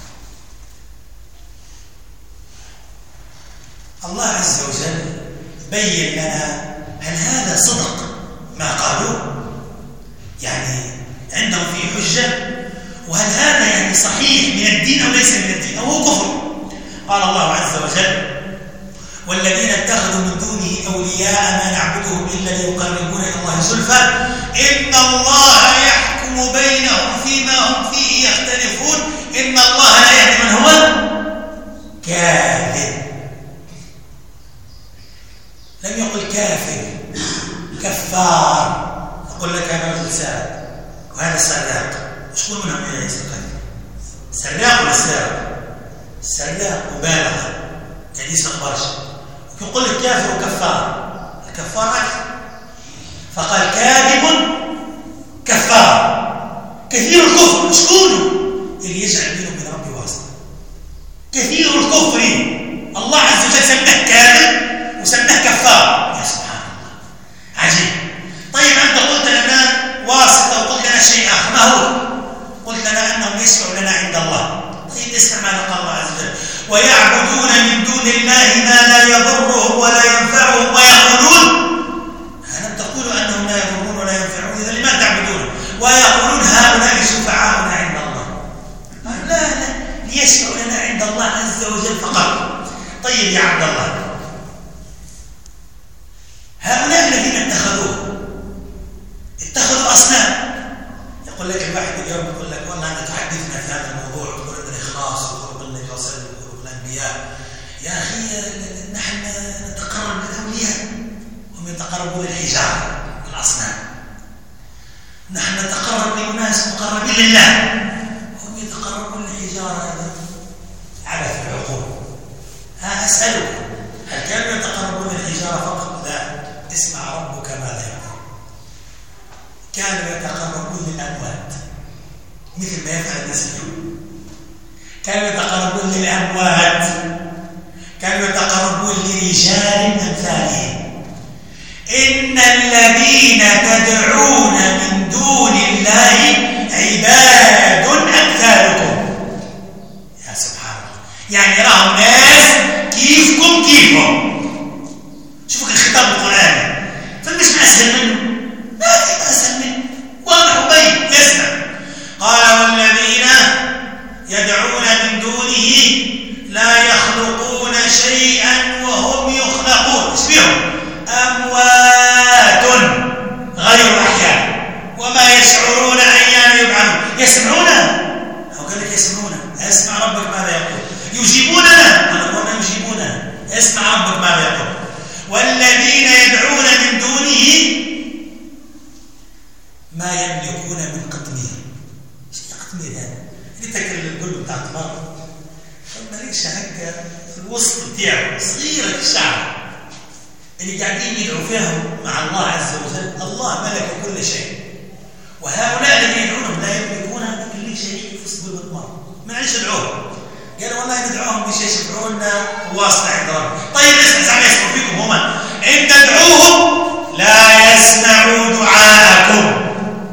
الله. الله عز وجل بين لنا هل هذا صدق ما قالوه؟ يعني عندهم فيه حجة؟ وهل هذا يعني صحيح من الدين أو ليس من الدين أو هو كفر؟ قال الله عز وجل: والذين اتخذوا من دونه أولياء ما نعبدهم إلا ليقربونا إلى الله زلفى إن الله يختلفون إن الله لا يهدي من هو كاذب. لم يقل كافر كفار. أقول لك أنا رجل سارق وهذا سراق، شكون منهم اللي يسرق؟ سراق ولا سارق؟ السراق مبالغة يعني يسرق برشا. يقول لك كافر وكفار، الكفار أكثر، فقال كاذب كفار. كثير الكفر شكونه اللي يجعل بينه وبين ربي واسطة. كثير الكفر الله عز وجل سماه كاذب وسماه كفار. يا سبحان الله عجيب. طيب أنت قلت لنا واسطة وقلت لنا شيء آخر، ما هو؟ قلت لنا أنهم يشفعوا لنا عند الله. طيب اسمع ماذا قال الله عز وجل: ويعبدون من دون الله ما لا يضرهم ولا ينفعهم ويقولون. ألم تقولوا أنهم لا يضرون ولا ينفعون؟ إذا لماذا تعبدون؟ ويقولون هؤلاء شفعاؤنا عند الله. لا لا ليشفعوا لنا عند الله عز وجل فقط. طيب يا عبد الله، هؤلاء الذين اتخذوه اتخذوا أصنام. يقول لك الواحد اليوم يقول لك والله أنت تحدثنا في هذا الموضوع وتقول بالإخلاص وتقول بالنبي صلى الله عليه وسلم وتقول بالأنبياء. يا أخي نحن نتقرب بالأولياء هم يتقربون بالحجارة بالأصنام. نحن نتقرب لأناس مقربين لله هم يتقربون للحجارة. عبث العقول. ها أسألك، هل كانوا يتقربون للحجارة فقط؟ لا. اسمع ربك ماذا يقول: كانوا يتقربون للأموات مثل ما يفعل الناس اليوم. كانوا يتقربون للأموات، كانوا يتقربون لرجال أمثالهم. إن الذين تدعون من دون الله عباد أمثالكم. يا سبحان الله، يعني راهم ناس كيفكم كيفهم. شوفوا الخطاب القرآني، فمش أسهل منه، ما في أسهل منه، واضح وبين. يسمع قال: والذين يدعون من دونه لا يخلقون شيئا وهم يخلقون. ايش فيهم؟ أموات غير أحياء وما يشعرون أيان يبعثون. يسمعون؟ هو قال لك يسمعون. اسمع ربك ماذا يقول. يجيبوننا؟ أنا أقول ما يجيبوننا. اسمع ربك ماذا يقول: والذين يدعون من دونه ما يملكون من قطمير. ايش قطمير هذا؟ اللي تاكل القلب بتاع التمر، مالكش هكا في الوسط بتاعه صغيره الشعر اللي قاعدين يدعوا فيها مع الله عز وجل. الله ملك كل شيء، وهؤلاء الذين يدعونهم لا يملكون كل شيء في صلب التمر. ما عادش يدعوهم، قالوا والله ندعوهم بشيء يشفعوا لنا واسطه عند ربنا. طيب اسمع، يسمعوا فيكم هما ان تدعوهم لا يسمعوا دعاءكم.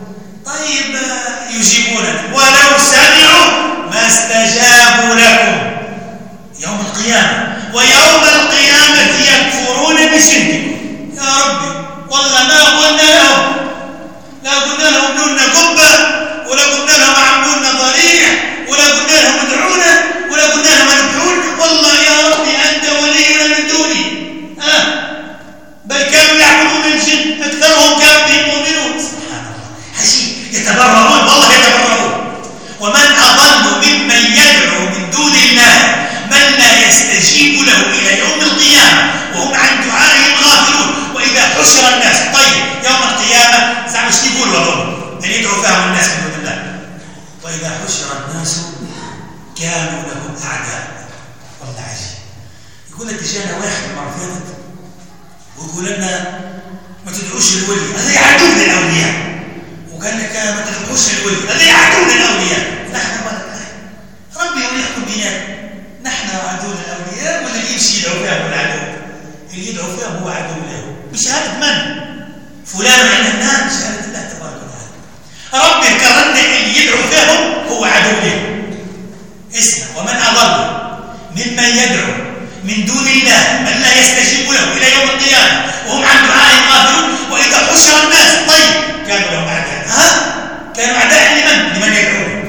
طيب يجيبوننا ولو سمعوا ما استجابوا لكم يوم القيامه، ويوم القيامه يكفرون بشرككم. يا ربي والله ما قلنا لهم، لا قلنا لهم ابنوا لنا قبه، ولا قلنا لهم عملوا لنا ضريح، ولا قلنا لهم ادعونا، ولا قلنا لهم ادعونا. والله يا ربي انت ولينا من دوني. ها بل كانوا يعبدون الجن اكثرهم كانوا به مؤمنون. سبحان الله عجيب. يتبررون، والله يتبررون. ومن اضل ممن يدعو من دون الله من لا يستجيب له الى يوم القيامه وهم عن دعائهم غافلون. واذا حشر الناس، طيب يوم القيامه زعما ايش يقولوا لهم اللي يدعوا فيهم الناس من دون الله؟ واذا حشر الناس كانوا لهم اعداء. والله عجيب. يقول لك جانا واحد المره فاتت ويقول لنا ما تدعوش للولي، هذا يعدون للاولياء. وقال لك ما تدعوش للولي، هذا يعدون للاولياء. نحن ربي يحكم بنا، نحن عدو الاولياء ولا اللي يمشي يدعو فيهم العدو؟ اللي يدعو فيهم هو عدو له. بشهاده من؟ فلان عند النار، بشهاده الله تبارك وتعالى. ربي كرمنا اللي يدعو فيهم هو عدو له. اسمع: ومن اضل ممن يدعو من دون الله من لا يستجيب له الى يوم القيامه وهم عن دعائهم غافلون. واذا حشر الناس، طيب كانوا لهم اعداء. ها كانوا اعداء لمن؟ لمن يدعون،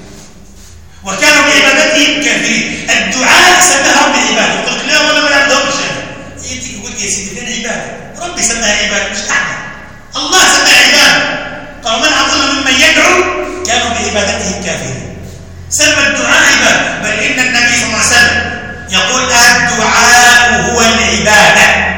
وكانوا بعبادتهم كافرين. الدعاء سماها ربي عباده. قلت لا والله ما عندهمش هذا. يجيك يقول يا سيدي فين عباده؟ ربي سماها عباده، مش احنا. الله سماها عباده. قالوا من اضل ممن يدعو كانوا بعبادتهم كافرين. سمى الدعاء عبادة، بل إن النبي صلى الله عليه وسلم يقول الدعاء هو العبادة.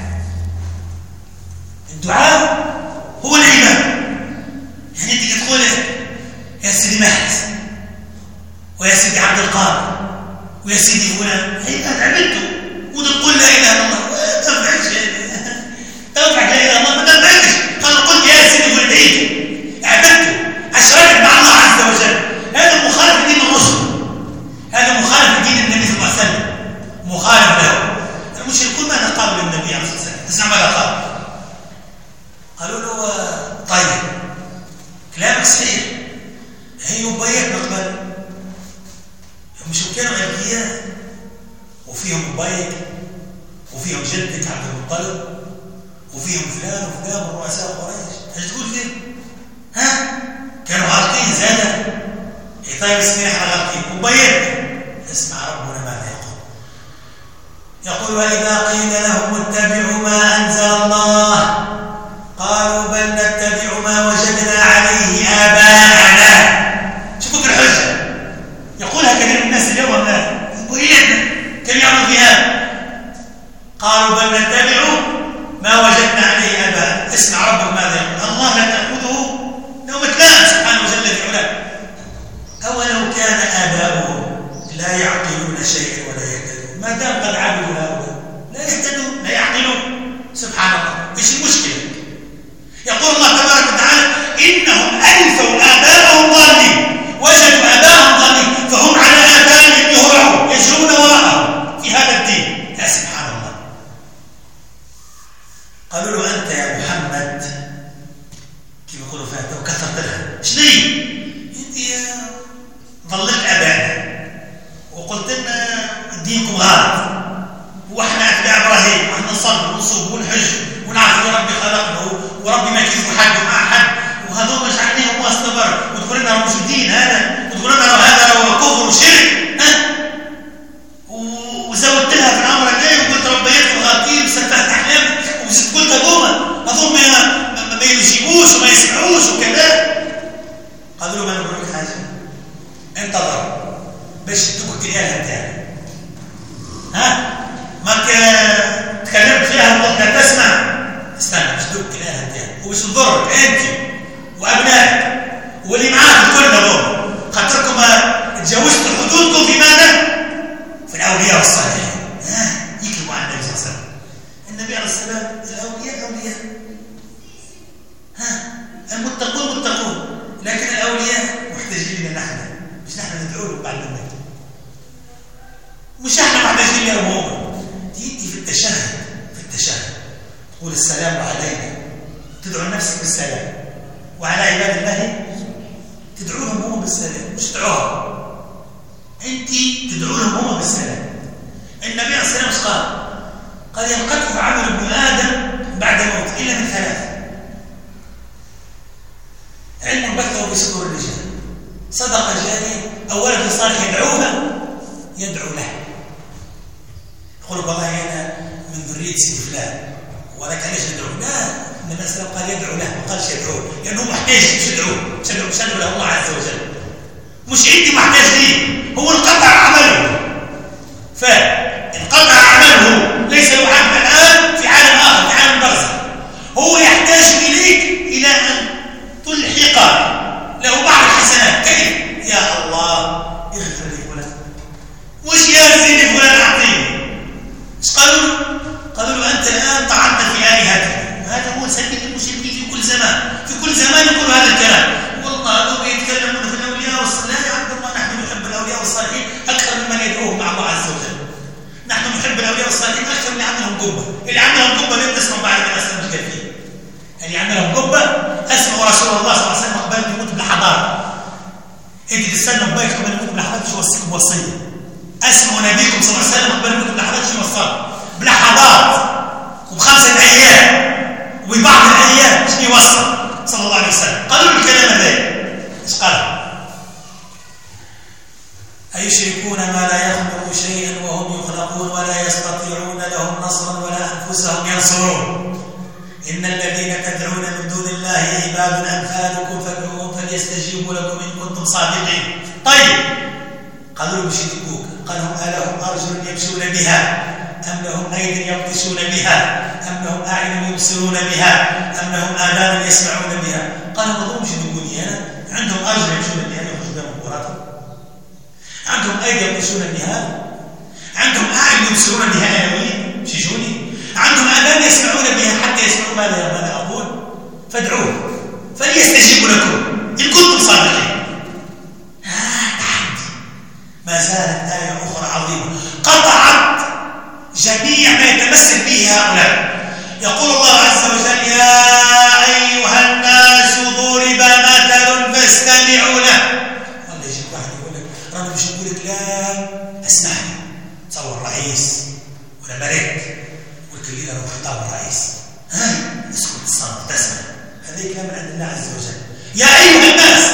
الدعاء هو العبادة. يعني أنت تقول يا سيدي مهد ويا سيدي عبد القادر ويا سيدي فلان، عبادة عبدته، وتقول لا إله إلا الله ما تنفعش، تنفعك لا إله إلا الله ما تنفعش. قال قلت يا سيدي فلان عبدته، أشركت مع الله عز وجل. هذا مخالف لدين الرسل، هذا مخالف لدين النبي صلى الله عليه وسلم، مخالف له. المشركون ماذا قالوا للنبي عليه الصلاة والسلام؟ اسمع ماذا قالوا. قالوا له طيب كلامك صحيح، هي مبيت نقبل. مش كانوا أنبياء وفيهم مبيت وفيهم جدك عبد المطلب وفيهم فلان وفلان من رؤساء قريش، ايش تقول فيه؟ ها؟ كانوا غالطين زادة. إيه طيب اسمي احنا غالطين مبيت. اسمع ربنا ماذا يقول. يقول وإذا قيل لهم اتبعوا ما أنزل الله قالوا بل نتبع ما وجدنا عليه آباءنا. شوفوا الحجة يقولها كثير من الناس اليوم، وإلينا كم يعمل فيها. قالوا بل نتبع ما وجدنا عليه آباءنا. اسمع ربك ماذا يقول. الله لا تأخذه لومة لائم سبحانه وجل في علاه. أولو كان آباؤهم لا يعقلون شيئا ولا يهتدون. ما دام قد عبدوا هؤلاء لا يهتدون لا يعقلون. سبحان الله، ايش المشكلة؟ يقول الله تبارك وتعالى إنهم ألفوا آباءهم ضالين، وجدوا آباءهم ضالين فهم على آثارهم يهرعون يجرون وراءهم في هذا الدين. يا سبحان الله. قالوا له أنت يا محمد كيف يقولوا فاتة وكثرت لها شني أنت ضللت آبائنا وقلت لنا دينكم غلط، وإحنا أتباع إبراهيم وإحنا نصلي ونصوم ونحج ونعرف يا ربي خلقنا وربي ما يكذب حد مع حد، وهذول جعلناهم واستبر وتقول لنا مش دين هذا، وتقول لنا هذا لو كفر وشرك. ها وزودت لها في الامر الجاي وقلت ربيت الغالطين وسفهت احلامك وزدت قلت ابوما اظن ما, ما يجيبوش وما يسمعوش وكذا. قالوا له ما نقول لك حاجه، انتظر باش تدوك الاله بتاعك. ها ما تكلمت فيها وقلت لا تسمع، استنى باش تدوك الاله بتاعك وباش نضرك انت وابنائك واللي معاك كلنا دول. خاطركم تجاوزتوا حدودكم في ماذا؟ في الاولياء والصالحين. ها يكتبوا عن النبي صلى الله عليه وسلم. النبي عليه السلام الاولياء الاولياء، ها المتقون متقون، لكن الاولياء محتاجين لنا نحن، مش نحن ندعو لهم بعد الموت، مش احنا محتاجين لهم هم. تيجي في التشهد في التشهد تقول السلام علينا، تدعو نفسك بالسلام، وعلى عباد الله تدعوهم هم بالسلام، مش تدعوهم انت، تدعوهم هم بالسلام. النبي عليه الصلاه والسلام قال قال ينقطع عمل ابن ادم بعد الموت الا من ثلاث: علم بثه بصدور الرجال، صدقه جاريه، او ولد صالح يدعوها يدعو له. يقول والله انا من ذريه سيد فلان ولكن ليش ندعو؟ لا، النبي عليه الصلاه والسلام قال يدعو له، ما قالش يدعوه، لانه محتاج مش يدعوه، مش يدعو مش يدعو له الله عز وجل، مش انت محتاج ليه، هو انقطع عمله، فانقطع عمله ليس له عمل الان في عالم اخر، في عالم برزخ، هو يحتاج اليك الى ان تلحق له بعض الحسنات. كيف؟ يا الله اغفر لي فلان، مش يا سيدي فلان اعطيني. ايش قالوا له؟ قالوا له انت الان طعنت في الهتنا. هذا هو سبيل المشركين في كل زمان، في كل زمان يقول هذا الكلام. والله هم يتكلمون في الاولياء والصالحين. يا عبد الله نحن نحب الاولياء والصالحين اكثر ممن يدعوهم مع الله عز وجل. نحن نحب الاولياء والصالحين اكثر من اللي عندهم قبه. اللي عندهم قبه لم تسمع بعد من اسلم الكثير. اللي عندهم قبه اسمعوا رسول الله صلى الله عليه وسلم قبل يموت بلحظات. انت تستنوا ببيتكم ان يموت بلحظات شو وصيكم بوصيه. اسمعوا نبيكم صلى الله عليه وسلم قبل يموت بلحظات شو وصاه؟ بلحظات وبخمسه ايام وببعض الايام شنو يوصل صلى الله عليه وسلم. قالوا له الكلام هذا ايش قال؟ أيشركون ما لا يخلق شيئا وهم يخلقون ولا يستطيعون لهم نصرا ولا أنفسهم ينصرون. إن الذين تدعون من دون الله عباد أمثالكم فادعوهم فليستجيبوا لكم إن كنتم صادقين. طيب قالوا له مش يدقوك، قال لهم ألهم أرجل يمشون بها أم لهم أيدي يبطشون بها أم لهم أعين يبصرون بها أم لهم آذان يسمعون بها؟ قال ما ظلمش يدقوني أنا، عندهم أرجل يمشون بها يخرج بها مباراتهم، عندهم أيدي يبطشون بها، عندهم أعين يبصرون بها أنوين شجوني، عندهم آذان يسمعون بها حتى يسمعوا ماذا ماذا أقول، فادعوه فليستجيبوا لكم إن كنتم صادقين. ما زالت آية أخرى عظيمة قطعت جميع ما يتمسك به هؤلاء. يقول الله عز وجل يا أيها الناس ضرب مثل فاستمعوا له. والله يجيك واحد يقول لك رانا مش نقول لك لا اسمعني، تصور رئيس ولا ملك والكل له خطاب الرئيس، ها اسكت الصمت تسمع، هذا كلام عند الله عز وجل. يا أيها الناس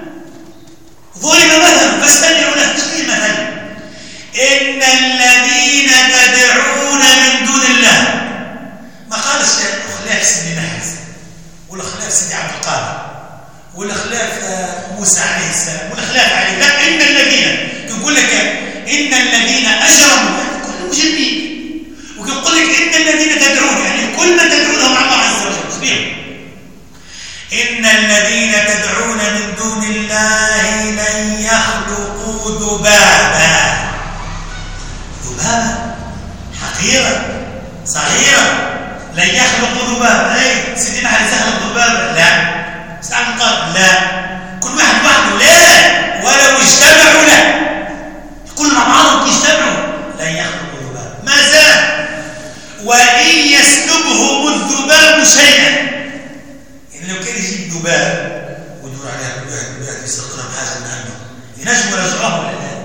ضرب مثل فاستمعوا له. تشكيل مثل إن الذين تدعون من دون الله، ما قالش خلاف سيدي نحس ولا خلاف سيدي عبد القادر ولا خلاف موسى عليه السلام ولا خلاف عليه، لا إن الذين يقول لك إن الذين أجرموا كل مجرمين، ويقول لك إن الذين تدعون يعني كل من تدعونهم على الله عز وجل. اسمعوا إن الذين تدعون من دون الله لن يخلقوا ذبابا. ذبابا حقيرة صغيرة لن يخلقوا ذبابا. أي سيدنا علي يخلق ذبابا؟ لا. سعد قال لا، كل واحد وحده لا، ولو اجتمعوا له كل مع بعضهم يجتمعوا لن يخلقوا ذبابا. ما زال وإن يسلبهم الذباب شيئا، يعني لو كان يجيب ذباب ويدور عليها كل واحد كل واحد يسرق لهم حاجه من عنده ينجموا يرجعوهم ولا لا؟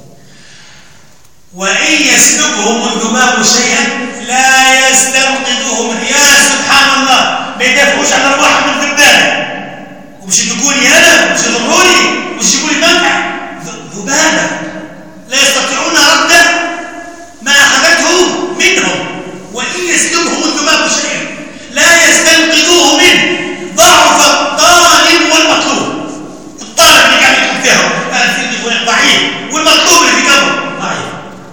وان يسلبهم الذباب شيئا لا يستنقذوه منه. يا سبحان الله، ما يدافعوش على ارواحهم من ذبابه، ومش يدقوني انا ومش يضروني ومش يجيبوا لي منفعه، ذبابه لا يستطيعون رد ما اخذته منهم. وان يسلبهم الذباب شيئا لا يستنقذوه منه. ضعف الطالب والمطلوب. الطالب اللي قاعد يكون فيهم انا في فلان ضعيف، والمطلوب اللي في قبره ضعيف.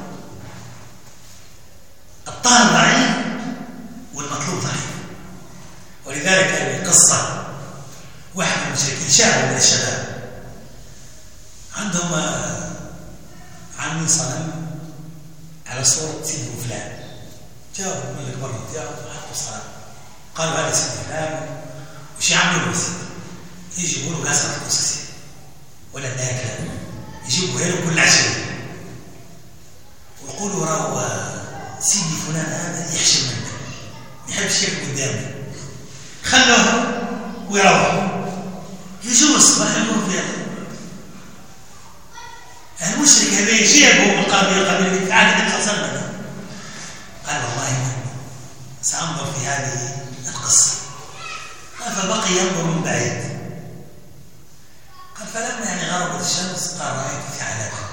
الطالب ضعيف والمطلوب ضعيف. ولذلك القصه واحد من المشركين شاب من الشباب عندهم عاملين صنم على صوره سيدنا فلان، جاءوا من البر جاءوا حطوا الصنم، قالوا هذا سيدنا فلان وش يعملوا بس يجيبوا له قصر القصص ولا ناكله، يجيبوا له كل عشرة ويقولوا راهو سيدي فلان هذا يحشم منك ما يحبش ياكل قدامي، خلوه ويروح. يجوا الصباح يقولوا فيها المشرك هذا يجيبه من قبيل قبيل عادة خسرنا. قال والله سأنظر في هذه القصة. قال فبقي ينظر من بعيد. قال فلما يعني غربت الشمس قال رأيت في عناقه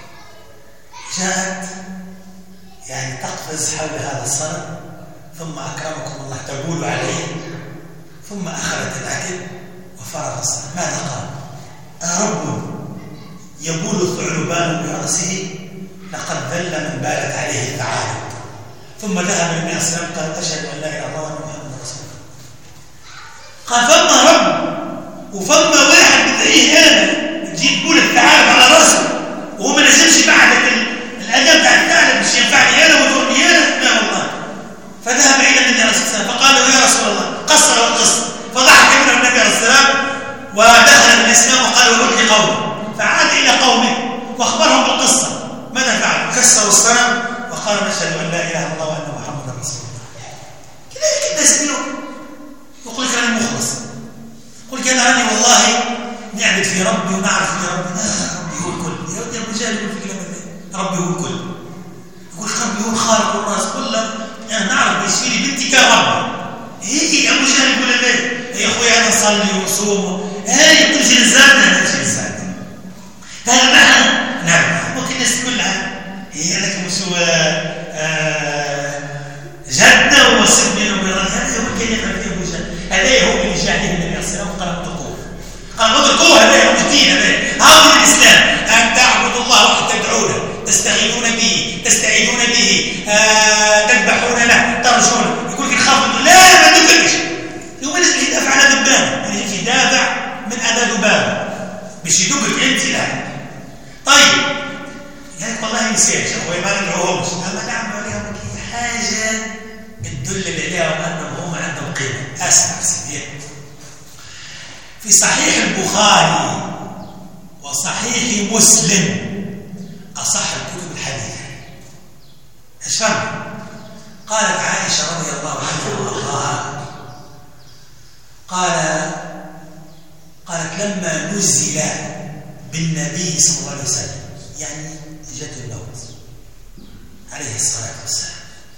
جاءت يعني تقفز حول هذا الصنم، ثم أكرمكم الله تبول عليه، ثم أخذت الأكل وفرغ الصنم. ماذا قال؟ أرب يبول الثعلبان برأسه لقد ذل من بالت عليه الثعالب. ثم ذهب النبي صلى الله عليه وسلم قال أشهد أن لا إله إلا الله وأن محمدا رسول الله. قال فما رب وفما واحد بتلاقيه هذا تجي تقول الثعالب على راسه وهو ما نزلش بعد الأداء بتاع الثعلب مش ينفعني أنا ويضرني أنا؟ لا والله. فذهب إلى النبي عليه الصلاة والسلام فقال له يا رسول الله قصر القصة، فضحك منه النبي عليه الصلاة والسلام ودخل الإسلام وقال وروح لقومه، فعاد إلى قومه وأخبرهم بالقصة. ماذا فعل؟ كسروا الصنم وقال نشهد أن لا إله إلا الله وأن محمدا رسول الله. كذلك الناس اليوم يقول لك أنا مخلص، يقول لك أنا أنا والله نعبد في ربي ونعرف في ربي. لا، ربي هو الكل. يا ودي الرجال يقول في كلام ربي هو الكل، يقول ربي هو الخالق والراس كله. أنا نعرف يشفي لي بنتي كرب. هي أبو جهل يقول لي يا أخوي أنا نصلي ونصوم، هاي تجي الزادة تجي الزادة. هذا معنى نعم. ممكن الناس كلها هي لك مسوى جدة وسبني وبرد. هذا هو الكلمة التي أبو جهل، هذا هو اللي جاهد النبي عليه الصلاة والسلام قال اتقوه. قال اتقوه، هذا هو الدين، هذا هذا الإسلام، أن تعبد الله وحده يدل عليها وأنهم هم عندهم قيمة. أسمع سيدي، في صحيح البخاري وصحيح مسلم أصح الكتب الحديثة. ايش فهم؟ قالت عائشة رضي الله عنها وأرضاها قال قالت لما نزل بالنبي صلى الله عليه وسلم، يعني جت الموت عليه الصلاة والسلام،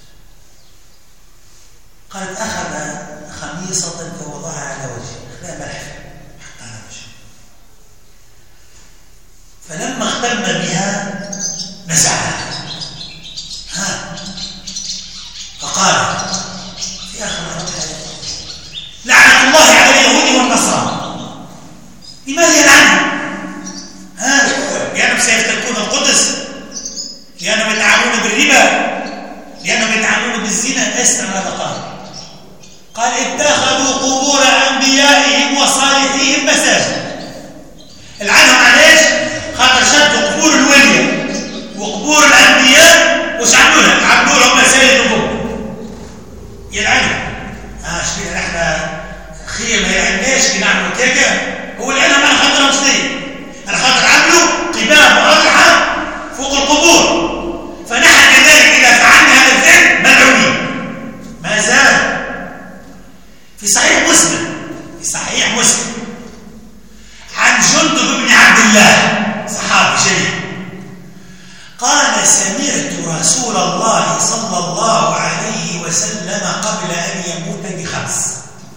قالت أخذ خميصة فوضعها على وجهه، لا ملح حتى على وجهه، فلما اختم بها نزعها ها فقال في آخر الآية لعنة الله على اليهود والنصارى. لماذا يلعنهم؟ ها لأنهم سيفتكون القدس، لأنهم يتعاملون بالربا، لأنهم يتعاملون بالزنا. اسمع ماذا قال؟ قال اتخذوا قبور أنبيائهم وصالحيهم مساجد. العنهم على ايش؟ خاطر شدوا قبور الولية وقبور الأنبياء وش عملوها؟ عملوا لهم مساجد وقبور. يلعنهم. ها شبيه نحن خير ما يعناش كي نعملوا كيكا. هو العنهم على خاطر مسلمين، على خاطر عملوا قباب وأضحى فوق القبور. فنحن كذلك إذا فعلنا هذا الفعل ملعونين. ما زال في صحيح مسلم في صحيح مسلم عن جندب بن عبد الله صحابي شريف قال سمعت رسول الله صلى الله عليه وسلم قبل أن يموت بخمس،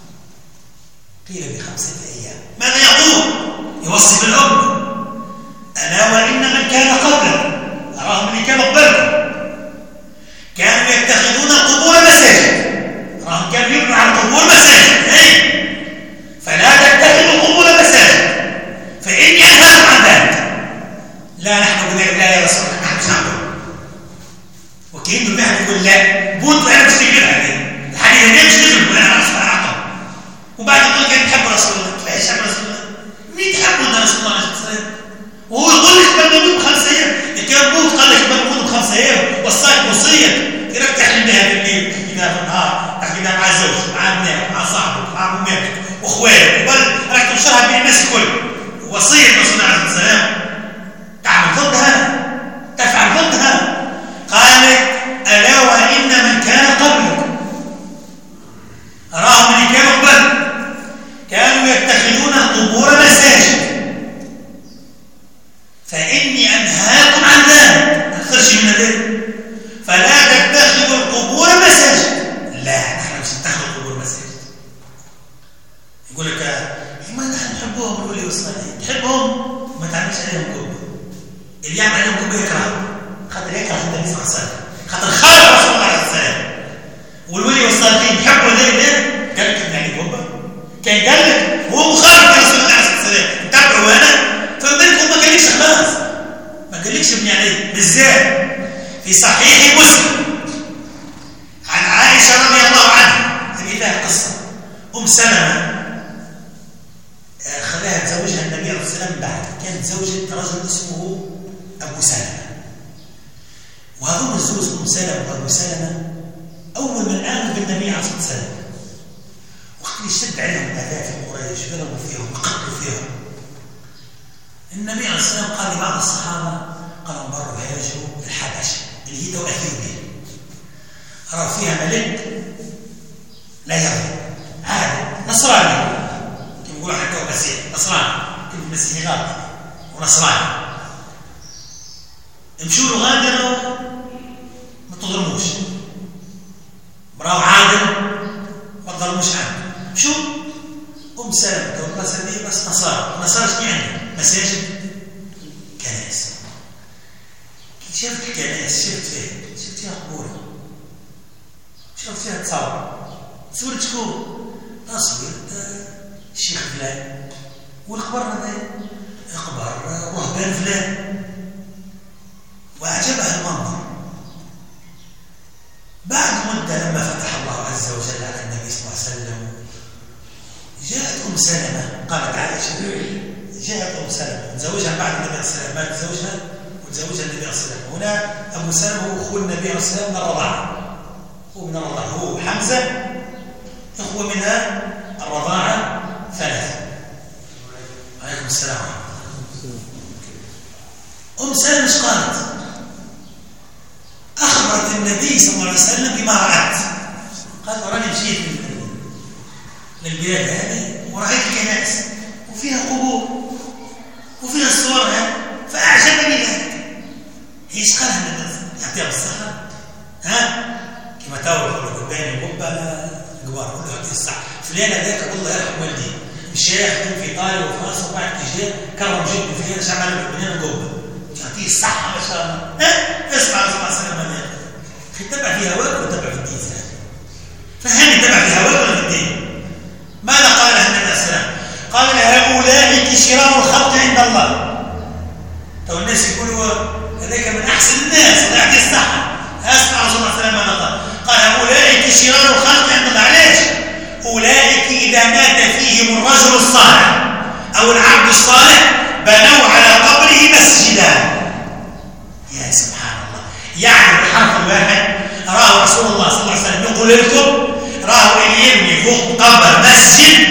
قيل بخمسة أيام. ماذا يقول؟ يوصف الأمة ألا وإن من كان قبلنا أراهم اللي كانوا قبلنا كانوا يتخذون القبور مساجد، أراهم كانوا يبنوا على القبور مساجد. هي فلا تتخذوا القبور مساجد فإني أنهاكم عن ذلك. لا نحن قلنا لا يا رسول الله نحن مش نعمل، وكأنه بيحكي يقول لا بوت أنا بشتغل هذه الحديث هذه بشتغل ولا أنا أصبح أعطى. وبعد يقول كان تحب رسول الله. لا يحب رسول الله، مين تحبه ده رسول الله عليه الصلاة؟ وهو يقول لك بل موجود بخمس أيام. كان موت قال لك بل موجود بخمس أيام وصاك وصية كيف تحلم بها في الليل، تحكي بها في النهار، تحكي بها مع زوجك مع ابنائك مع صاحبك مع أمك وأخواتك بل راك تنشرها بين الناس الكل. وصية رسول الله عليه السلام تعمل ضدها، تفعل ضدها. قالت ألا وإن من كان قبلك أراهم اللي كانوا قبل كانوا يتخذون القبور مساجد فإني أنهاكم عن ذلك. أكثرش من ذلك. فلا تتخذوا القبور مساجد. لا نحن مش نتخذ القبور مساجد. يقول لك ما نحن نحبهم الولي والصالحين، تحبهم ما تعملش عليهم قبور. اللي يعمل عليهم قبور يكره، خاطر يكره النبي صلى الله عليه وسلم، خاطر خالف رسول الله عليه السلام. والولي والصالحين يحبوا زي ده. قال لك ابن علي قبه كان قال لك هو مخالف رسول الله عليه السلام تبعوا انا فبالكم ما قاليش خلاص ما قاليش ابن علي بالذات. في صحيح مسلم عن عائشة رضي الله عنها هذه لها قصة. أم سلمة خلاها تزوجها النبي عليه الصلاة والسلام بعد كانت زوجة رجل اسمه أبو سلمة. وهذول الزوج أم سلمة وأبو سلمة أول من آمن بالنبي عليه الصلاة والسلام وقت يشتد عليهم الأذى في قريش ضربوا فيهم وقتلوا فيهم. النبي عليه الصلاة والسلام قال لبعض الصحابة قالوا مروا هاجروا الحبشة اللي هي تو أثيوبيا، أرى فيها ملك لا يرضى هذا نصراني كما يقولوا حتى مسيح نصراني كلمة مسيحي غلط ونصراني. امشوا له غادروا ما تظلموش، براو عادل ما تظلموش عنه. شو أم سلمة والله سلمية بس نصارى. نصارى شو يعني؟ مساجد كنائس. شفت الكنائس شفت فيها شفت فيها قبور، شفت فيها تصور صورة شكون؟ تصوير الشيخ فلان والقبر هذا قبر رهبان فلان. وأعجبها المنظر. بعد مدة لما فتح الله عز وجل على النبي صلى الله عليه وسلم جاءت أم سلمة. قالت عائشة جاءت أم سلمة تزوجها بعد النبي عليه الصلاة والسلام، ما تزوجها وتزوجها النبي عليه الصلاة والسلام. هنا أبو سلمة هو أخو النبي عليه الصلاة والسلام من الرضاعة هو من الرضاعة، هو حمزة إخوة منها الرضاعة ثلاثة. عليكم السلام. أم سلمة ايش قالت؟ أخبرت النبي صلى الله عليه وسلم بما رأت. قالت وراني مشيت للبلاد هذه ورأيت كنائس وفيها قبور وفيها الصور فأعجبني ذلك. هي ايش قالها النبي؟ يعطيها بالصحة؟ ها؟ كما تقول يقول بين القبة القبار كله يعطيه الصحة. فلان هذاك الله يرحم والديه الشيخ في ايطاليا وفرنسا وبعد تجي كرم جدي فيها شعب بنينا القبة يعطيه الصحة ما شاء الله. ها؟ اسمع صلى الله عليه وسلم تتبع في هواك وتتبع في الدين سهل. فهل يتبع في هواك ولا في الدين؟ ماذا قال النبي عليه السلام؟ قال هؤلاء شرار الخلق عند الله. تو الناس يقولوا هذاك من احسن الناس الله يعطيه الصحة. اسمع رسول الله صلى الله عليه وسلم ماذا قال؟ قال هؤلاء شرار الخلق عند الله. علاش؟ اولئك اذا مات فيهم الرجل الصالح او العبد الصالح بنوا على قبره مسجدا. يا سبحان الله. يعني الحرف الواحد راه رسول الله صلى الله عليه وسلم يقول لكم راه اللي يبني فوق قبر مسجد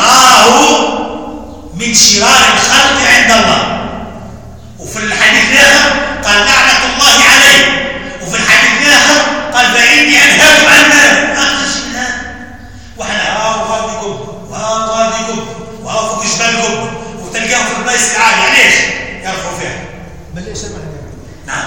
راه من شرار الخلق عند الله. وفي الحديث الاخر قال لعنة الله عليه. وفي الحديث الاخر قال فاني انهاكم عن ذلك. اخر شيء هذا وحنا ها غادي قبه وها غادي قبه وها فوق جبال قبه وتلقاهم في البلايص العاليه. علاش؟ يرفعوا فيها. بل ليس معنى. نعم.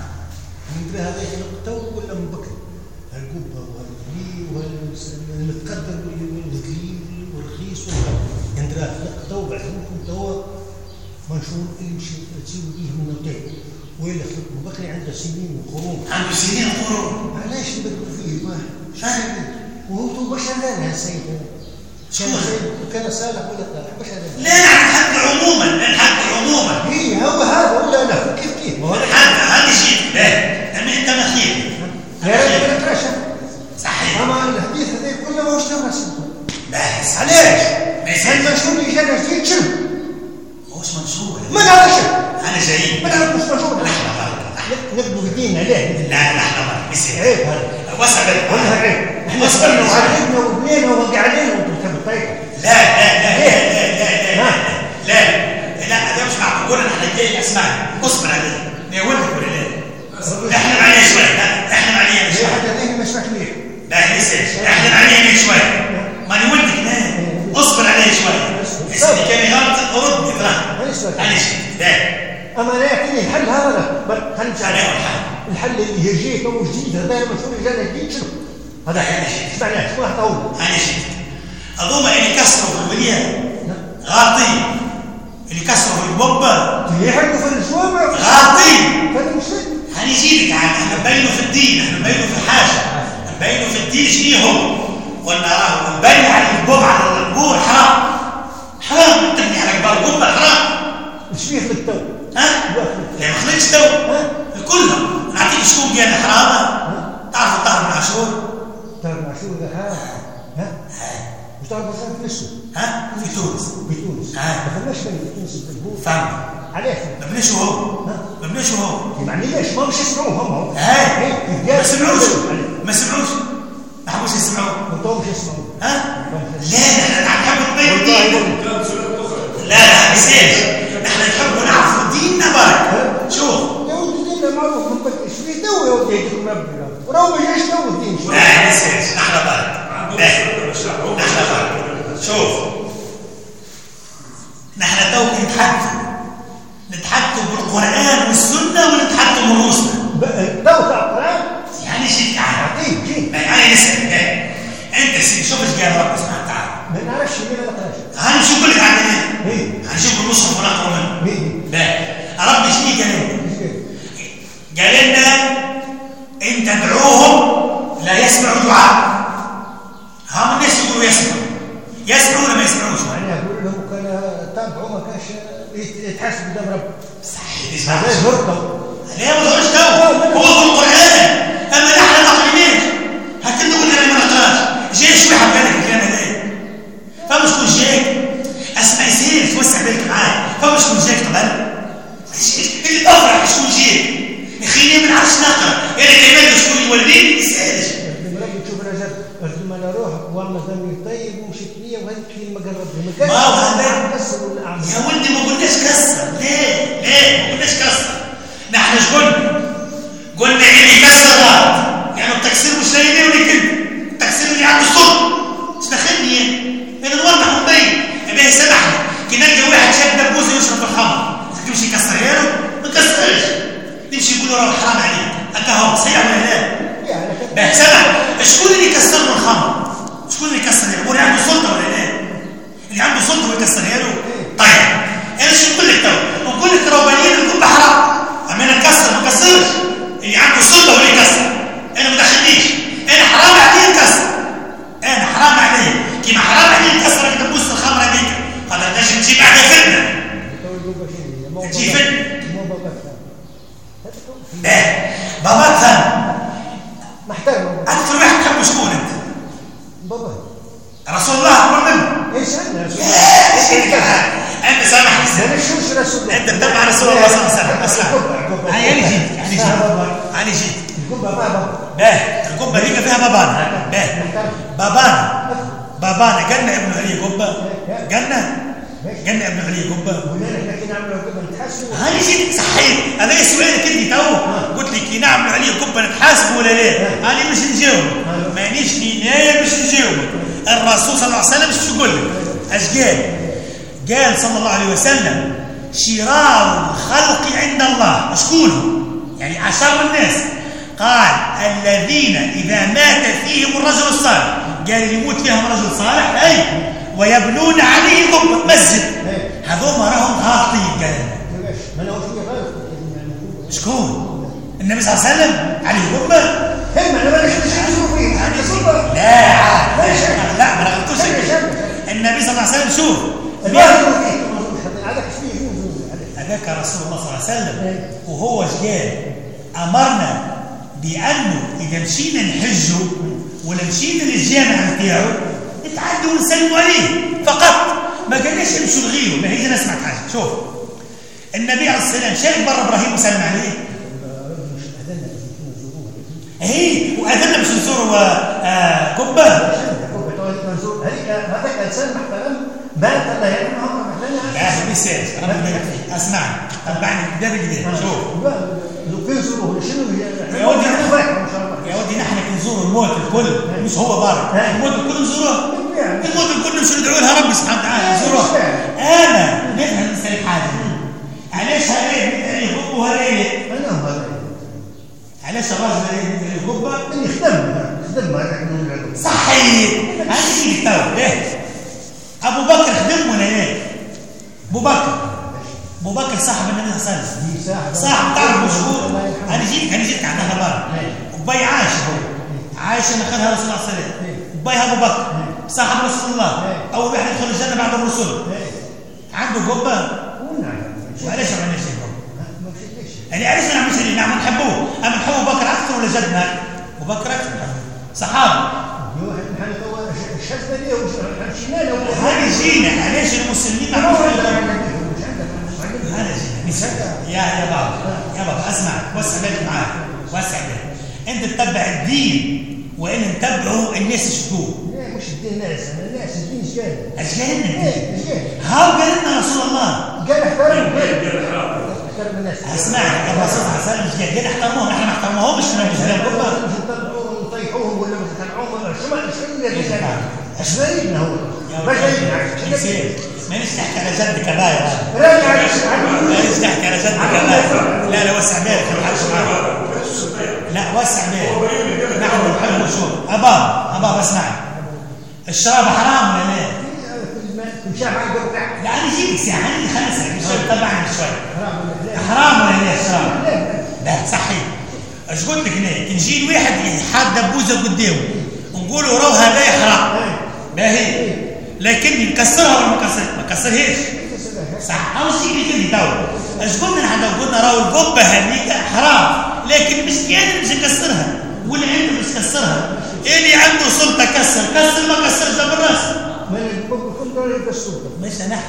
ندري هذا نقطه ولا من بكري القبه والغلي والمتقدم والغلي والرخيص والغالي ندري نقطه وبعثوكم توا منشور اللي مشي تسيب به من الطيب ويلا خلق بكري عنده سنين وقرون. عنده سنين وقرون. علاش نبدلوا فيه واحد؟ شنو وهو تو بشر لنا السيد كان كان صالح ولا طالح بشر لنا. لا نحن حق عموما نحق عموما. اي هو هذا ولا انا كيف كيف ما هو هذا هذا شيء. لا اما انت مخير. لا لا ترشح صحيح. اما الحديث هذا كله ما هوش تمام. لا علاش؟ ما المنشور اللي جانا جديد شنو؟ هوش منشور. ما نعرفش. انا جاي. ما نعرف مش منشور. نقبلوا بالدين عليه. لا لا احنا ما يصير. عيب هذا. وسع والله عيب. احنا صرنا وعلمنا وبنينا ووقع علينا وانتم تبوا الطريقه. لا لا لا لا لا لا لا لا هذا مش معقول. احنا جاي اسمعني اصبر علي نقول لك ولا لا؟ احنا معنا شوي. احنا معنا مش هذا ما اسمعش ليه. لا لسه احنا معنا شوي ما نولدك لا اصبر علي شوي. اسمي كان غلط ارد افهم. معلش لا اما لا يعطيني الحل هذا بل خلينا نمشي على الحل اللي هي تو جديد هذا مشهور جانا جديد شنو هذا حل شيء اسمعني شنو هتقول انا شفت اظن اللي كسروا في الوليه غاطي اللي كسروا في البوبه يحكوا في الجوامع غاطي. هذا مش هنجي لك احنا نبينه في الدين. احنا نبينه في الحاجه نبينه في الدين شنو هو. قلنا راه نبين على البوب على القبور حرام حرام. تبني على قبر القبه حرام. ايش فيه في التو ها؟ لا ما خليتش تو كلهم نعطيك شكون ديال الحرامه. تعرف الطاهر بن عاشور؟ طاهر بن عاشور ده ها ها مش تعرف شنو في السوق ها في تونس في تونس ها ما خلاش بين تونس الجمهور فهم علاش ما بناش هو ما بناش هو يعني ليش ما مش يسمعوه هم ها ما سمعوش ما سمعوش ما حبوش يسمعوه وانتم مش يسمعوه ها لا لا نحب الدين. لا لا بسيش نحن نحب نعرف ديننا برك. شوف يا ولدي ديننا معروف من بدري ايش في تو يا ولدي يجيكم ربنا وراه ما جاش تو الدين. لا بسيش نحن برك نحن برك. شوف نحن تو نتحدثوا نتحدثوا بالقرآن والسنة ونتحدثوا بروسنا. تو تاع القرآن يعني شيء تعال جيب جيب يعني نسأل انت سيدي شوف ايش قال ربنا سبحانه وتعالى. ما نعرفش مين ما نقراش. هنشوف اللي عندنا مين هنشوف المصحف ونقرا منه. مين لا ربي شنو قال لنا؟ قال لنا ان تدعوهم لا يسمعوا دعاء. هم الناس يقولوا يسمعوا يسمعوا ولا ما يسمعوش؟ يعني اقول لهم كان تابعوا ما كانش يتحاسب قدام ربه. صحيح هذا يفرطوا. لا ما تقولش تو هو في القران. اما نحن ما قريناش هتبدا قلنا ما نقراش. جاي شوي حبالك الكلام هذا فمش كون جاك اسمع سير توسع بالك معايا. فمش كون جاك طبعا اللي افرح شكون جاك يخليني ما نعرفش نقرا. انا كمان شكون يوليني ما يسالش. روح واعمل ذنبي طيب ومشيت لي وهذيك كلمه قربتها ما هو هذا كسر ولا اعمل يا ولدي ما قلناش كسر ليه ليه ما قلناش كسر نحن ايش قلنا قلنا اللي يكسر غلط يعني التكسير مش لاقي ولا كده التكسير اللي عنده صوت ايش دخلني انا نوضح ونبين ابي سامحني كي نلقى واحد شاب دبوزه يشرب الخمر تمشي يكسرها له ما كسرش نمشي نقول له راه حرام عليك هكا هو صحيح ولا لا باه سامح شكون اللي يكسر له الخمر شكون اللي يكسرها له اللي عنده سلطه ولا لا اللي عنده سلطه ويكسرها له طيب انا شو نقول لك تو نقول لك روبانيين الكل حرام اما انا نكسر ما نكسرش اللي عنده سلطه ولا يكسر انا ما دخلنيش انا حرام عليه يكسر انا حرام عليه كيما حرام عليه يكسر انت تبوس الخمره هذيك هذا لازم تجيب بعدها فتنه تجي فتنه باه بابا فهم محترم اكثر واحد تحبه شكون انت بابا رسول الله اكبر منه ايش انا رسول الله ايش انت انت سامحني انا شوش رسول الله انت تتبع رسول الله صلى الله عليه وسلم اسمع انا جيت انا جيت انا جيت القبه بابا باه القبه دي فيها بابانا باه بابانا بابانا قالنا ابن علي قبه قالنا قالنا ابن علي قبه قلنا لك لكن نعملوا قبه نتحاسبوا هاني جيت صحيح هذا سؤالك انت تو قلت لي كي نعملوا عليه قبه نتحاسبوا ولا لا انا مش نجاوب مانيش نهايه مش نجاوب الرسول صلى الله عليه وسلم شو يقول لك اش قال قال صلى الله عليه وسلم شرار الخلق عند الله شكون يعني اشر الناس قال الذين اذا مات فيهم الرجل الصالح قال يموت فيهم رجل صالح اي ويبنون عليه قبه مسجد هذوما راهم غالطين قال ما انا شويه غلط شكون النبي صلى الله عليه وسلم عليه قبه هم انا ما نشوفش فيه لا لا ما غلطوش النبي صلى الله عليه وسلم شوف هذاك رسول الله صلى الله عليه وسلم وهو قال امرنا بانه اذا مشينا نحجوا ولا مشينا للجامع نتاعو نتعدوا ونسلموا عليه فقط ما قالناش امشوا لغيره ما هيجي نسمع حاجه شوف النبي عليه السلام شاف برا ابراهيم وسلم عليه ايه واذنا باش نزوروا قبه هذاك انسان محترم مات الله يرحمه لا بيسال ربي يبارك فيك اسمعني تبعني كتاب الجديد شوف لو كنزوروا شنو يا ودي يا ودي نحن كنزوروا الموت الكل مش هو بارك الموت الكل نزوروه الموت الكل مش ندعوا لها ربي سبحانه وتعالى نزوروه انا نفهم نسالك حاجه علاش هذا اللي يحب وهذا انا هذا علاش الراجل اللي القبه اللي خدم خدم هذاك صحيح هذه اللي تو ليه ابو بكر خدم ولا لا ابو بكر ابو بكر صاحب النبي صلى الله عليه وسلم صاحب تعرف مشهور انا جيت انا جيت عندها خبر وبي عائشه عائشه اللي خدها رسول الله صلى الله عليه وسلم وبيها ابو بكر صاحب رسول الله اول واحد يدخل الجنه بعد الرسل عنده قبه وعلاش ما عملناش يعني علاش ما نعملش اللي نعمل نحبوه اما نحب ابو بكر اكثر ولا جدنا ابو بكر اكثر صحابه نحن تو شفنا ليه ومشينا له هذه جينا علاش المسلمين ما عملوش هذا جينا يا يا بابا يا بابا اسمع وسع بالك معاك وسع بالك انت تتبع الدين وان نتبعوا الناس يشوفوه لا مش الدين ناس الناس الدين ايش قال ايش قال هاو قال لنا رسول الله قال احترم احترم الناس اسمع الرسول صلى الله عليه وسلم قال احترموهم احنا ما احترموهمش احنا مش نتبعوهم ونطيحوهم ولا ما تتبعوهم شو شو اللي قال ايش بايننا هو ما جايين مانيش نحكي على جد كباير راجع مانيش نحكي على جد كباير لا لا وسع بالك ما حدش معاك لا وسع بالك نحن نحب شو ابا ابا اسمع الشراب حرام ولا لا؟ كل شيء معي قرع لا انا جيت ساعه انا خلص الشرب تبعني شوي حرام ولا لا الشراب؟ لا صحيح ايش قلت لك هناك نجي الواحد حاد دبوزه قدامه ونقولوا راه هذا حرام باهي لكن نكسرها ولا ما نكسرها ما نكسرهاش صح او شيء كده تو ايش قلنا نحن لو قلنا راهو القبه هذيك حرام لكن مش قادر مش نكسرها واللي عنده مش كسرها اللي عنده سلطه كسر كسر ما كسرش ده بالراس ما القبه كل دول يبقى السلطه مش نحن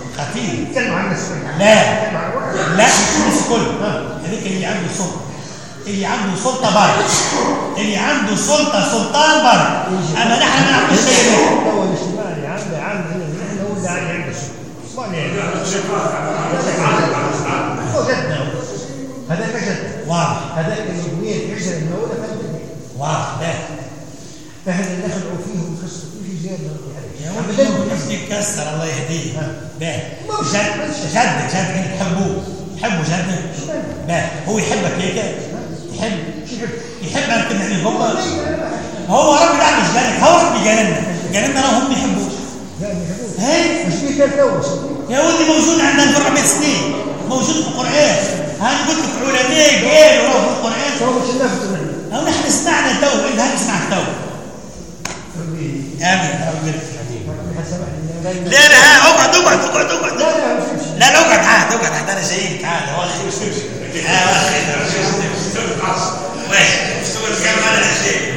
خفيف يتكلموا عن الناس لا لا مش كل هذيك اللي عنده سلطه اللي عنده سلطه بر، اللي عنده سلطه سلطان بر. اما نحن ما نعرفش شيء. هو الاجتماع اللي عنده عنده نحن هو اللي عنده سلطه. ما هو جدنا هذا ما جدنا واضح. هذا البنيه العزه المولى فهمتني واضح. لا احنا نخلعوا فيه ونكسروا فيه زياده يا ولد يحب يكسر الله يهديه. باهي جد جد جد يحبوه يحبوا جد. باهي هو يحبك هيك يحب يحب أن تمنعني هم. هو ربي لا مش قالك، هو ربي قالنا قالنا راهم ما يحبوش. هاي مش فيه كالتوس يا ولدي موجود عندنا في ربع سنين، موجود في القرآن. هاي قلت لك علماء قالوا راهو في القرآن. هو مش نفسه نحن. أو نحن سمعنا تو، إذا هل نسمع تو. آمين. لا لا ها اقعد اقعد اقعد اقعد. لا لا لا لا اقعد عاد اقعد حتى انا جايين تعال يا اخي. اه اخي ماشي اشتغل كم انا شيء.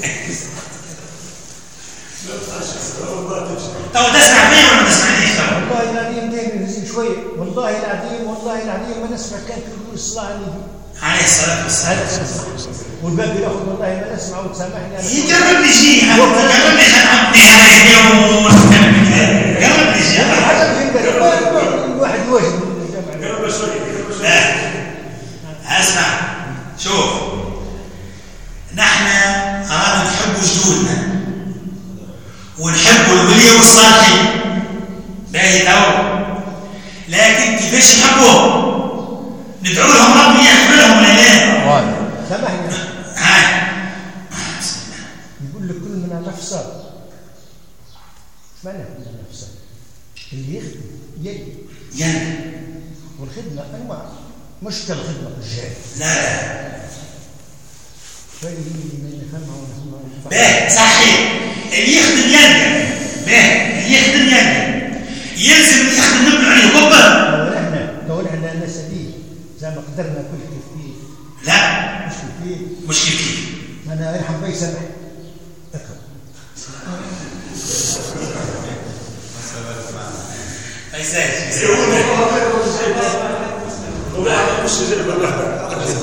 تو تسمع فيه ولا ما تسمعنيش؟ والله العظيم دايما نزيد شوي. والله العظيم والله العظيم ما نسمع كان تقول الصلاه عليه الصلاه والسلام. والباب ياخذ والله ما نسمع وتسامحني. يجرب لي شيء جرب لي خدمتي على اليوم. جرب لي شيء الواحد يواجه جرب شوي. اسمع شوف نحن أرانا نحب جدودنا ونحب الولي والصالحين باهي تو، لكن كيفاش نحبوهم؟ ندعو لهم ربي يحملهم ولا لا؟ سامحني. هاي يقول لك كل من نفسه. ايش معنى كل من نفسه؟ اللي يخدم يلي يلي والخدمه انواع مش كالخدمه الرجال. لا لا شيء من نفهمها ونفهمها. باهي صحيح اللي يخدم يلي. باهي اللي يخدم يلي يلزم يخدم نبني عليه قبه. لو نحن لو نحن الناس هذي زي ما قدرنا كل كيف كيف. لا مش كيف كيف. مش كيف كيف. انا ارحم بي سامح. اقرا. فايزاج ولا مش جايب ولا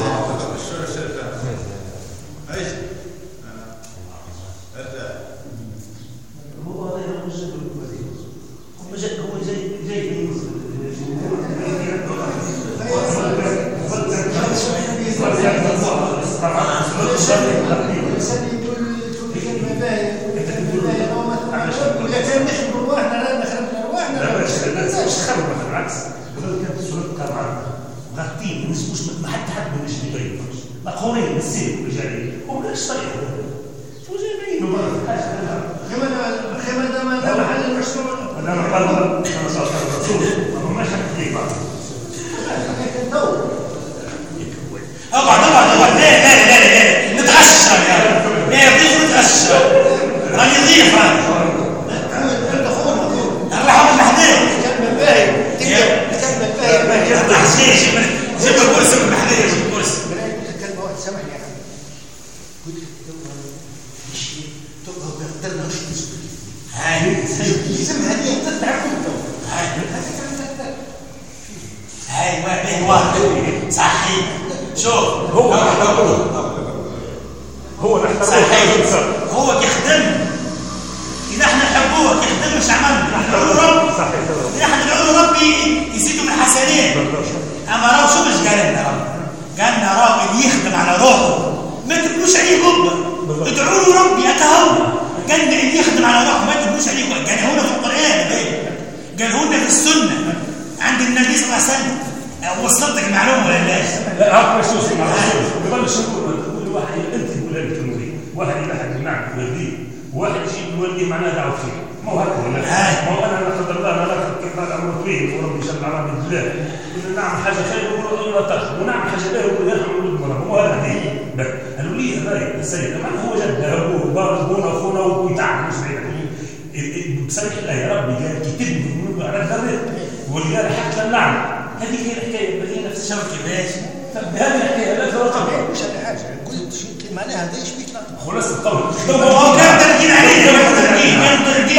ايش هو هذا مش هو جاي هو جاي جاي غطين مش مش ما حتى حد من الجديد مقهورين بالسيف والرجالين هم ليش طريق شو جايبينه برا كمان كمان ما ده محل المشروع. انا ما قال انا صار رسول ما مش حكيت بعض اقعد اقعد اقعد. لا لا لا لا نتغشش يا لا يضيف نتغشش راني يضيف راني الرحمة المحدية كلمة باهي كلمة باهي ما تحسيش جيب الكرسي من المحدية جيب الكرسي. كلمة واحد سامحني يا عم. قلت لك مش تبقى بقدرنا مش تسكت. هاي اسمها دي تتعب كله. هاي هاي واحد واحد صحيح. شوف هو هو صحيح هو يخدم. إذا احنا نحبوه يخدم مش عملنا نحن نقول رب صحيح. نحن نقول ربي يزيدوا من حسنين. أما راو شو مش قال لنا راو؟ قال لنا راو اللي يخدم على روحه ما تبنوش عليه قبة. ادعوا له ربي أتهو. قال لنا اللي يخدم على روحه ما تبنوش عليه قبة. قال هنا في القرآن قال هنا في السنة عند النبي صلى الله عليه وسلم. وصلتك المعلومة ولا لا؟ لا عارف شو اسمه ببلش نقول كل واحد انت تقول انت المريد واحد يبحث معك ويرضيه واحد يجيب الوالدين معناه دعوه فيه ما هو هكذا ولا ما هو انا لا قدر الله انا لا كيف هذا امر طويل وربي شر على عبد الله كنا نعمل حاجه خير ونقول لا تخ ونعمل حاجه باهيه ونقول يرحم ولدنا هو هذا هي الولي هذا السيد ما هو جد ابوه وبابا ابونا اخونا ويتعب مش بعيد بصريح الله يا ربي قال كتب على الذرة واللي قال حتى اللعنه هذه هي الحكايه بدينا في الشبكه كيفاش هذه الحكايه لا ترى مش هذه حاجة قلت شيء معناها هذا ايش فيك نطق. خلاص القول هو كان تركين عليه كان تركين كان تركين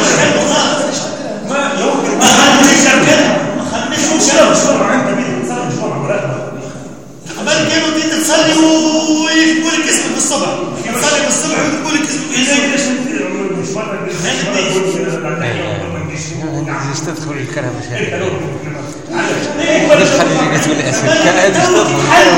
ما يوم ما خلناش كده ما خلناش شو شو شو عندنا بيت صار شو مراقبه قبل كانوا انت تصلي ليش تدخل الكلام مشاهد تدخل اللي قلت لي اسمك كائن ليش تدخل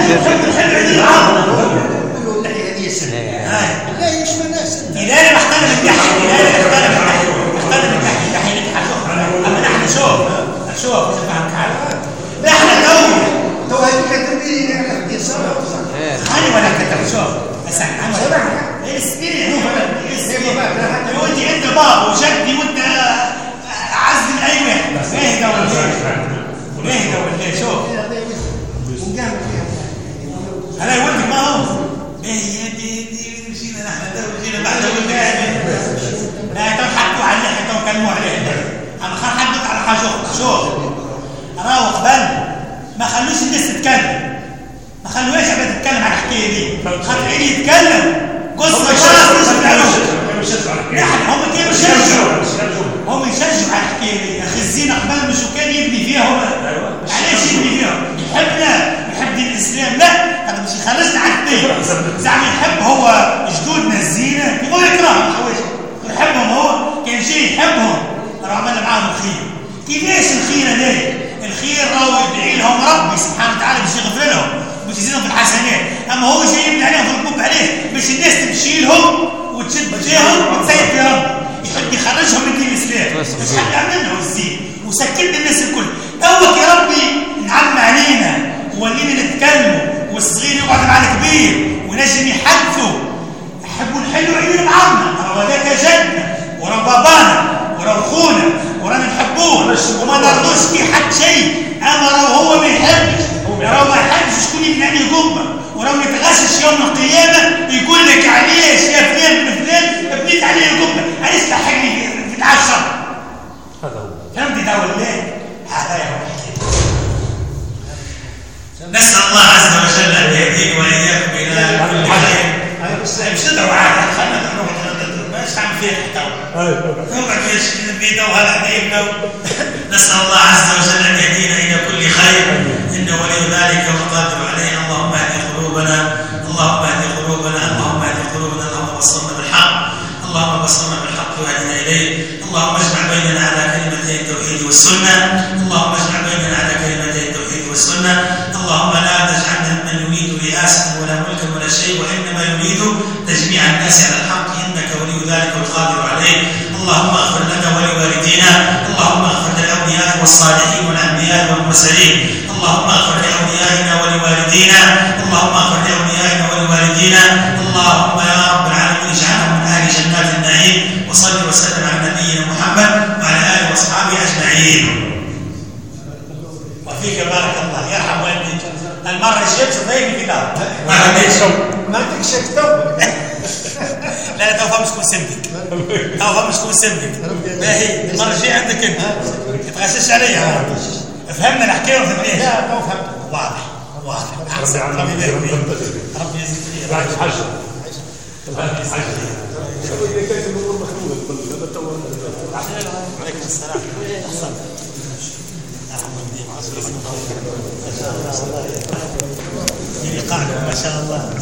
لا يشمل ناس إلهي محترم التحي إلهي محترم التحي محترم التحي التحي اللي تحشوف أما نحن شوف شوف لا احنا تو تو هاي كتبين يعني يسار هاني ولا كتب شوف اسمع انا ولا اسمي اسمي يقول لي انت بابا وجدي وانت اعز من اي واحد اهدى ولا اهدى ولا شوف هلا يقول ما هو ايه دي دي مشينا نحن تو مشينا بعد قلنا لا تضحكوا على اللي حتى وكلموا عليه انا خل حدك على حاجه شوف راوح بل ما خلوش الناس تتكلم ما خلوهاش عباد تتكلم على الحكايه دي خلوا عيني يتكلم قصه خلاص مش بتعرفش نحن هم كده بيشجعوا هم يشجعوا على الحكايه دي اخي الزينه قبل مش كان يبني فيها هو علاش يبني فيها يحبنا يحب دين الاسلام لا هذا مش يخرجنا على الدين زعما يحب هو جدودنا الزينه يقول يكرههم حوايج يحبهم هو كان جاي يحبهم راه عمل معاهم الخير كيفاش الخير هذايا الخير راهو يدعي لهم ربي سبحانه وتعالى باش يغفر لهم باش يزيدهم في الحسنات اما هو جاي يبني عليهم في الكوب عليه باش الناس تمشي لهم وتشد جاهم وتسيب في ربي يحب يخرجهم من دين الاسلام باش حد عملنا الزين وسكتنا الناس الكل توك يا ربي نعم علينا وولينا نتكلموا والصغير يقعد مع الكبير ونجم يحدثوا يحبوا نحلوا عيون معانا راه هذاك جدنا وراه بابانا وراه خونا ورانا نحبوه وما نرضوش فيه حد شيء اما راه هو ما يحبش راه ما يحبش شكون يبني عليه قبه وراه ما يتغشش يوم القيامه يقول لك علاش يا فلان بن فلان بنيت عليه قبه علاش تحكني في العشر هذا هو فهمت ده ولا هذا هو نسال الله عز وجل ان يهديني واياكم الى كل خير مش ندعو عادي خلينا نروح مش عم فيها حتى نقعد في البيت وهذا نايم نسال الله عز وجل ان يهدينا الى كل خير انه ولي ذلك والقادر عليه اللهم اهد قلوبنا اللهم اهد قلوبنا اللهم اهد قلوبنا اللهم بصرنا بالحق اللهم بصرنا بالحق واهدنا اليه اللهم اجمع بيننا على كلمتي التوحيد والسنه اللهم اجمع بيننا على كلمتي التوحيد والسنه اللهم لا تجعلنا من يريد رئاسه ولا ملكا ولا شيء وانما يريد تجميع الناس على الحق انك ولي ذلك والقادر عليه اللهم اغفر لنا ولوالدينا اللهم اغفر للاولياء والصالحين والانبياء والمرسلين اللهم اغفر لاوليائنا ولوالدينا اللهم اغفر لاوليائنا ولوالدينا اللهم يا رب العالمين اجعلهم من اهل جنات النعيم وصل وسلم على نبينا محمد وعلى اله واصحابه اجمعين وفيك بارك الله يرحم والديك المره الجايه تضيفني في دار ما عندكش ما عندكش توبه لا لا توفى مش تكون سندك توفى مش تكون سندك ما هي المره الجايه عندك انت ما تغشش عليا فهمنا الحكايه ولا فهمناش لا توفى واضح واضح احسن ربي يبارك فيك ربي يجزيك خير بعد حاجه بعد حاجه اذا كانت الامور مخلوقه عليكم السلام احسن ما شاء الله ما شاء الله